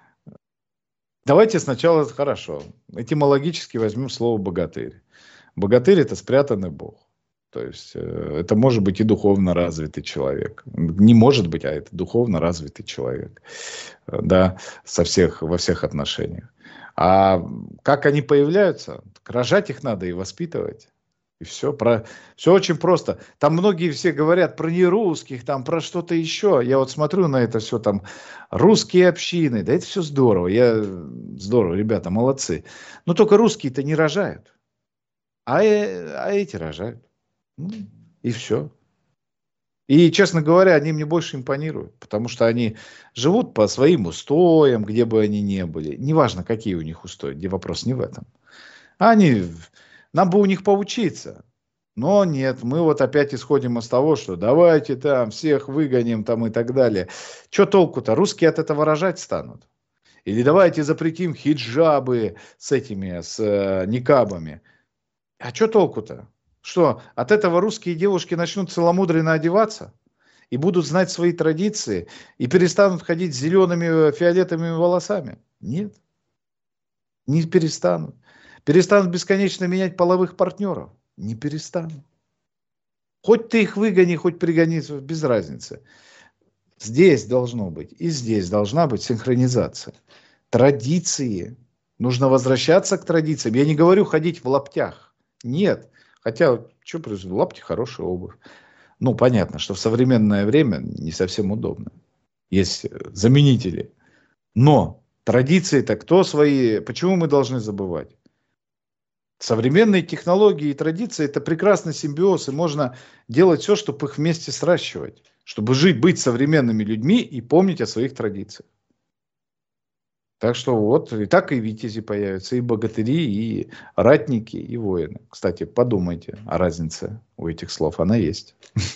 Давайте сначала, хорошо, этимологически возьмем слово богатырь. Богатырь — это спрятанный бог. То есть, это может быть и духовно развитый человек. Не может быть, а это духовно развитый человек. Да, со всех, во всех отношениях. А как они появляются? Так рожать их надо и воспитывать. И все, про... все очень просто. Там многие все говорят про нерусских, там про что-то еще. Я вот смотрю на это все, там русские общины. Да это все здорово. Я... Здорово, ребята, молодцы. Но только русские-то не рожают. А, а эти рожают. Ну, и все. И, честно говоря, они мне больше импонируют. Потому что они живут по своим устоям, где бы они ни были. Неважно, какие у них устои. Где вопрос не в этом. Они... Нам бы у них поучиться. Но нет, мы вот опять исходим из того, что давайте там всех выгоним там и так далее. Что толку-то? Русские от этого рожать станут? Или давайте запретим хиджабы с этими, с э, никабами. А что толку-то? Что, от этого русские девушки начнут целомудренно одеваться? И будут знать свои традиции? И перестанут ходить с зелеными, фиолетовыми волосами? Нет. Не перестанут. Перестанут бесконечно менять половых партнеров? Не перестанут. Хоть ты их выгони, хоть пригони, без разницы. Здесь должно быть, и здесь должна быть синхронизация. Традиции. Нужно возвращаться к традициям. Я не говорю ходить в лаптях. Нет. Хотя, что происходит? Лапти — хорошая обувь. Ну, понятно, что в современное время не совсем удобно. Есть заменители. Но традиции-то кто свои? Почему мы должны забывать? Современные технологии и традиции — это прекрасный симбиоз, и можно делать все, чтобы их вместе сращивать, чтобы жить, быть современными людьми и помнить о своих традициях. Так что вот, и так и витязи появятся, и богатыри, и ратники, и воины. Кстати, подумайте о разнице у этих слов, она есть.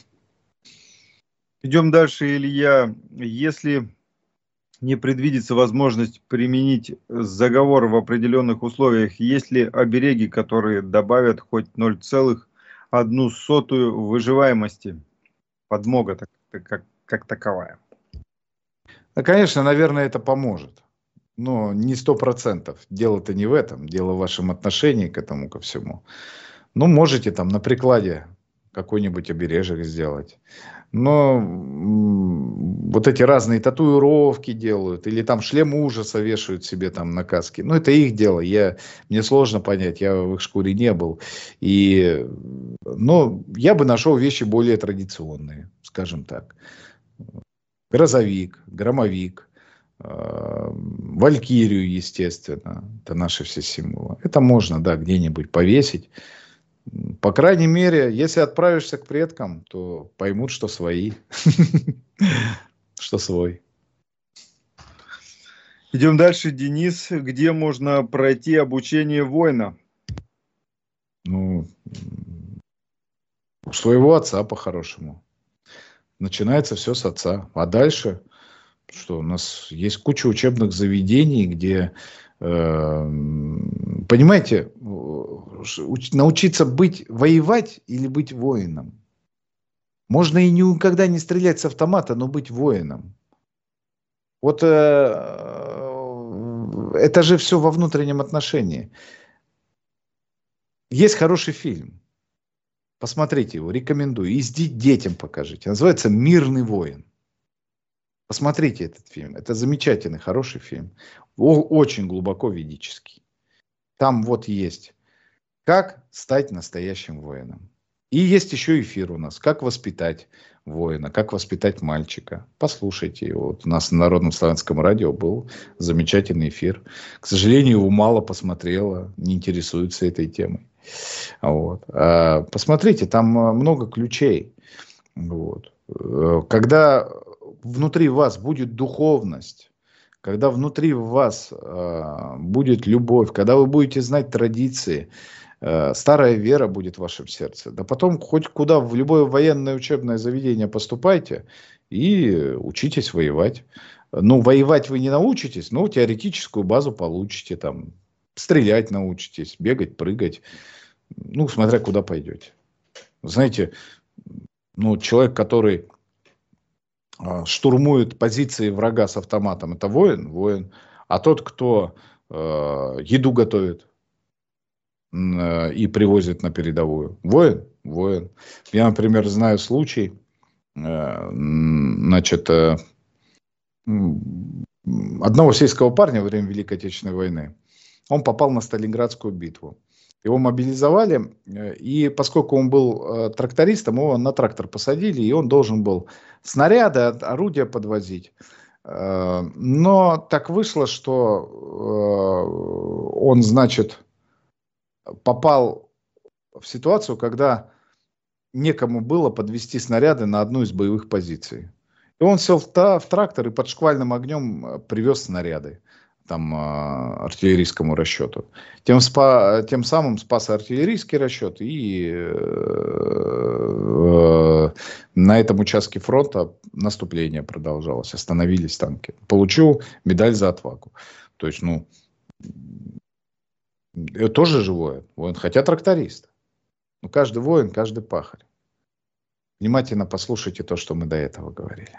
Идем дальше, Илья. Если не предвидится возможность применить заговор в определенных условиях, есть ли обереги, которые добавят хоть ноль целых одну сотую выживаемости? Подмога так, как, как таковая. Ну, конечно, наверное, это поможет. Но не сто процентов. Дело-то не в этом. Дело в вашем отношении к этому, ко всему. Ну, можете там на прикладе какой-нибудь обережек сделать. Но вот эти разные татуировки делают, или там шлем ужаса вешают себе там на каске. Ну, это их дело. Я, мне сложно понять, я в их шкуре не был. И, но я бы нашел вещи более традиционные, скажем так. Грозовик, громовик, валькирию, естественно. Это наши все символы. Это можно, да, где-нибудь повесить. По крайней мере, если отправишься к предкам, то поймут, что свои. Что свой. Идем дальше, Денис. Где можно пройти обучение воина? Ну, У своего отца по-хорошему. Начинается все с отца. А дальше, что у нас есть куча учебных заведений, где, э, понимаете, научиться быть, воевать или быть воином. Можно и никогда не стрелять с автомата, но быть воином. Вот э, это же все во внутреннем отношении. Есть хороший фильм. Посмотрите его, рекомендую. И детям покажите. Называется «Мирный воин». Посмотрите этот фильм. Это замечательный, хороший фильм. О, очень глубоко ведический. Там вот есть, как стать настоящим воином. И есть еще эфир у нас, как воспитать воина, как воспитать мальчика. Послушайте его. Вот у нас на Народном славянском радио был замечательный эфир. К сожалению, его мало посмотрело, не интересуется этой темой. Вот. А посмотрите, там много ключей. Вот. Когда внутри вас будет духовность, когда внутри вас э, будет любовь, когда вы будете знать традиции, э, старая вера будет в вашем сердце. Да потом хоть куда, в любое военное учебное заведение поступайте и учитесь воевать. Ну, воевать вы не научитесь, но теоретическую базу получите. Там, стрелять научитесь, бегать, прыгать. Ну, смотря куда пойдете. Знаете, ну, человек, который штурмует позиции врага с автоматом, это воин, воин. А тот, кто э, еду готовит э, и привозит на передовую, воин, воин. Я, например, знаю случай, э, значит, э, одного сельского парня во время Великой Отечественной войны. Он попал на Сталинградскую битву. Его мобилизовали, и поскольку он был трактористом, его на трактор посадили, и он должен был снаряды, орудия подвозить. Но так вышло, что он, значит, попал в ситуацию, когда некому было подвести снаряды на одну из боевых позиций. И он сел в трактор и под шквальным огнем привез снаряды. Там, артиллерийскому расчету. Тем, спа, тем самым спас артиллерийский расчет, и э, на этом участке фронта наступление продолжалось, остановились танки. Получил медаль за отвагу. То есть, ну, тоже же воин, воин, хотя тракторист. Но каждый воин, каждый пахарь. Внимательно послушайте то, что мы до этого говорили.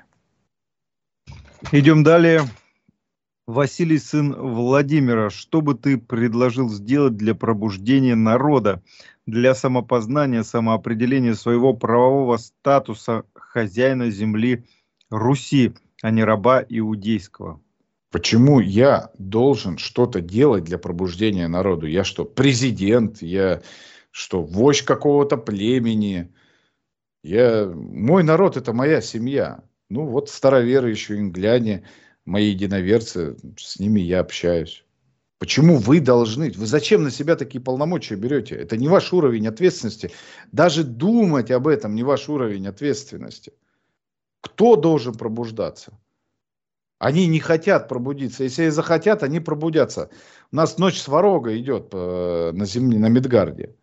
Идем далее. Василий, сын Владимира, что бы ты предложил сделать для пробуждения народа, для самопознания, самоопределения своего правового статуса хозяина земли Руси, а не раба иудейского? Почему я должен что-то делать для пробуждения народу? Я что, президент? Я что, вождь какого-то племени? Я... Мой народ – это моя семья. Ну вот староверы еще, ингляне, мои единоверцы, с ними я общаюсь. Почему вы должны? Вы зачем на себя такие полномочия берете? Это не ваш уровень ответственности. Даже думать об этом не ваш уровень ответственности. Кто должен пробуждаться? Они не хотят пробудиться. Если они захотят, они пробудятся. У нас ночь сварога идет на земле, на Мидгарде.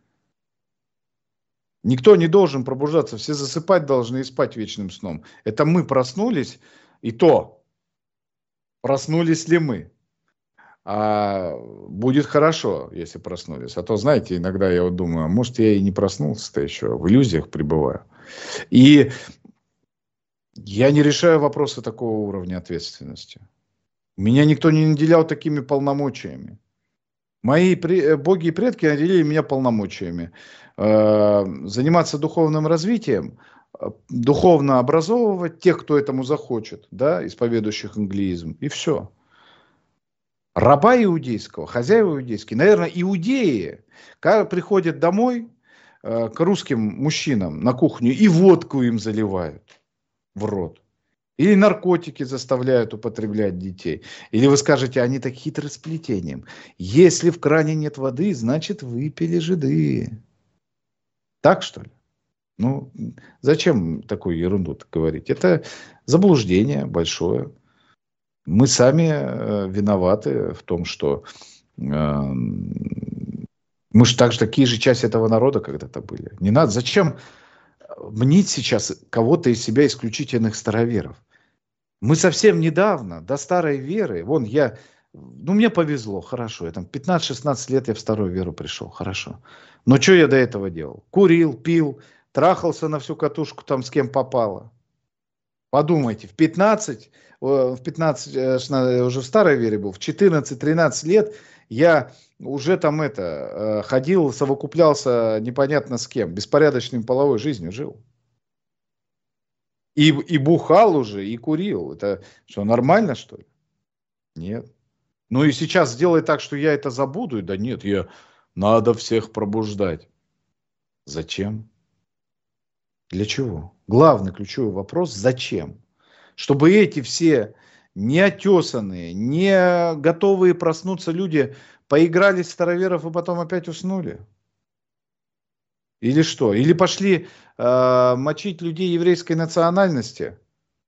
Никто не должен пробуждаться. Все засыпать должны и спать вечным сном. Это мы проснулись, и то... Проснулись ли мы? А будет хорошо, если проснулись. А то, знаете, иногда я вот думаю, а может, я и не проснулся-то еще, в иллюзиях пребываю. И я не решаю вопросы такого уровня ответственности. Меня никто не наделял такими полномочиями. Мои боги и предки наделили меня полномочиями. Заниматься духовным развитием, духовно образовывать тех, кто этому захочет, да, исповедующих англиизм, и все. Раба иудейского, хозяева иудейские, наверное, иудеи, когда приходят домой э, к русским мужчинам на кухню и водку им заливают в рот. Или наркотики заставляют употреблять детей. Или вы скажете, они так хитросплетением. Если в кране нет воды, значит выпили жиды. Так что ли? Ну, зачем такую ерунду говорить? Это заблуждение большое. Мы сами э, виноваты в том, что э, мы же также такие же части этого народа когда-то были. Не надо. Зачем мнить сейчас кого-то из себя исключительных староверов. Мы совсем недавно до старой веры, вон я, ну мне повезло, хорошо, я там пятнадцать-шестнадцать лет я в старую веру пришел, хорошо. Но что я до этого делал? Курил, пил, трахался на всю катушку там с кем попало. Подумайте, в пятнадцать, в пятнадцать, я уже в старой вере был, в четырнадцать-тринадцать лет я уже там это, ходил, совокуплялся непонятно с кем, беспорядочной половой жизнью жил. И, и бухал уже, и курил. Это что, нормально, что ли? Нет. Ну и сейчас сделай так, что я это забуду. Да нет, я... Надо всех пробуждать. Зачем? Для чего? Главный ключевой вопрос – зачем? Чтобы эти все неотесанные, не готовые проснуться люди поиграли в староверов и потом опять уснули? Или что? Или пошли э, мочить людей еврейской национальности?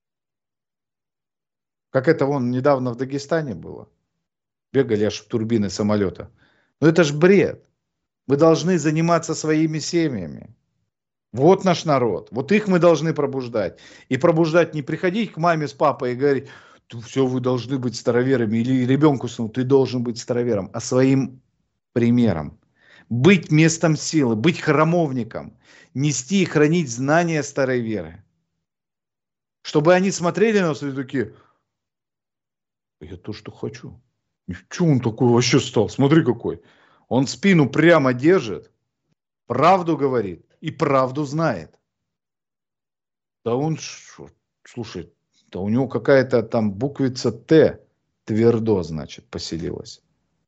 Как это вон недавно в Дагестане было. Бегали аж в турбины самолета. Но это ж бред. Мы должны заниматься своими семьями. Вот наш народ. Вот их мы должны пробуждать. И пробуждать, не приходить к маме с папой и говорить, все, вы должны быть староверами. Или ребенку, ты должен быть старовером. А своим примером. Быть местом силы, быть храмовником, нести и хранить знания старой веры. Чтобы они смотрели на нас и такие, я то, что хочу. И что он такой вообще стал? Смотри какой. Он спину прямо держит, правду говорит и правду знает. Да он, слушай, да у него какая-то там буквица Т твердо, значит, поселилась.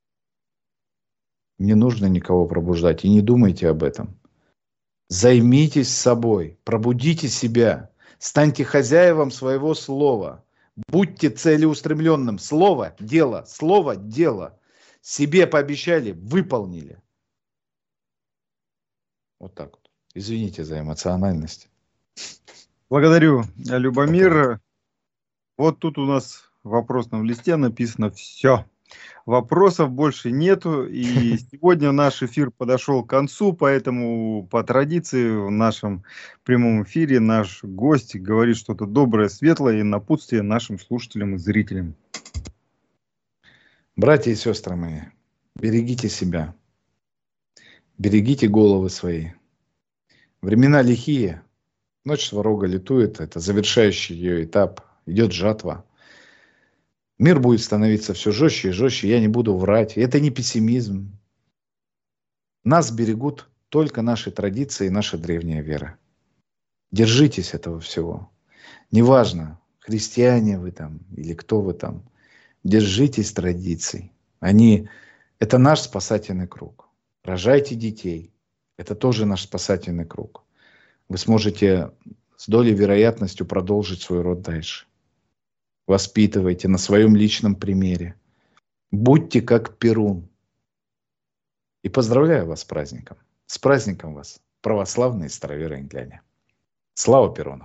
Не нужно никого пробуждать. И не думайте об этом. Займитесь собой. Пробудите себя. Станьте хозяевом своего слова. Будьте целеустремленным. Слово – дело. Слово – дело. Себе пообещали – выполнили. Вот так вот. Извините за эмоциональность. Благодарю, Любомир. Вот тут у нас в вопросном листе написано «все». Вопросов больше нету, и сегодня наш эфир подошел к концу, поэтому по традиции в нашем прямом эфире наш гость говорит что-то доброе, светлое и напутствие нашим слушателям и зрителям. Братья и сестры мои, берегите себя, берегите головы свои. Времена лихие, ночь сварога летует, это завершающий ее этап, идет жатва. Мир будет становиться все жестче и жестче, я не буду врать. Это не пессимизм. Нас берегут только наши традиции и наша древняя вера. Держитесь этого всего. Неважно, христиане вы там или кто вы там. Держитесь традиций. Они, это наш спасательный круг. Рожайте детей. Это тоже наш спасательный круг. Вы сможете с долей вероятностью продолжить свой род дальше. Воспитывайте на своем личном примере. Будьте как Перун. И поздравляю вас с праздником. С праздником вас, православные староверы-ингляне. Слава Перуну!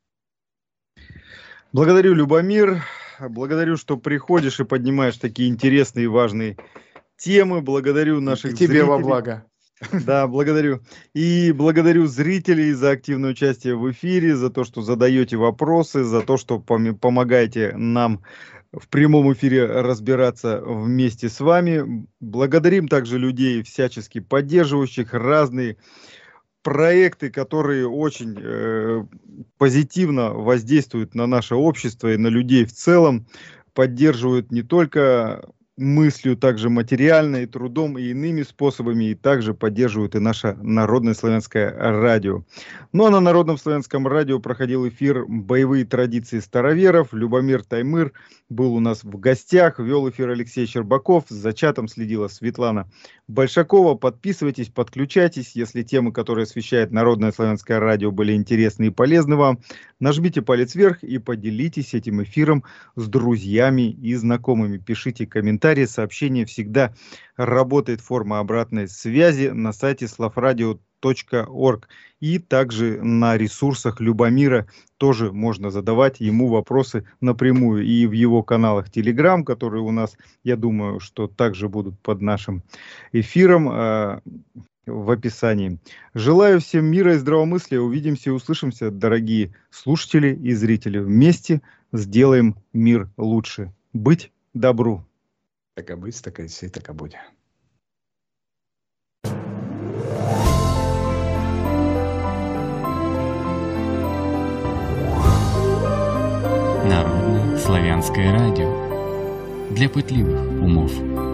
Благодарю, Любомир. Благодарю, что приходишь и поднимаешь такие интересные и важные темы. Благодарю наших и тебе зрителей. Во благо. Да, благодарю. И благодарю зрителей за активное участие в эфире, за то, что задаете вопросы, за то, что помогаете нам в прямом эфире разбираться вместе с вами. Благодарим также людей, всячески поддерживающих разные проекты, которые очень э, позитивно воздействуют на наше общество и на людей в целом, поддерживают не только мыслью, также материально, и трудом, и иными способами, и также поддерживают и наше Народное славянское радио. Ну а на Народном славянском радио проходил эфир «Боевые традиции староверов». Любомир Таймыр был у нас в гостях, вел эфир Алексей Щербаков, за чатом следила Светлана Большакова. Подписывайтесь, подключайтесь, если темы, которые освещает Народное славянское радио, были интересны и полезны вам. Нажмите палец вверх и поделитесь этим эфиром с друзьями и знакомыми. Пишите комментарии, сообщения, всегда работает форма обратной связи на сайте славрадио точка орг и также на ресурсах Любомира тоже можно задавать ему вопросы напрямую и в его каналах Telegram, которые у нас, я думаю, что также будут под нашим эфиром. в описании. Желаю всем мира и здравомыслия. Увидимся и услышимся, дорогие слушатели и зрители. Вместе сделаем мир лучше. Быть добру. Так и быть, так и сей, так и будет. Народное славянское радио. Для пытливых умов.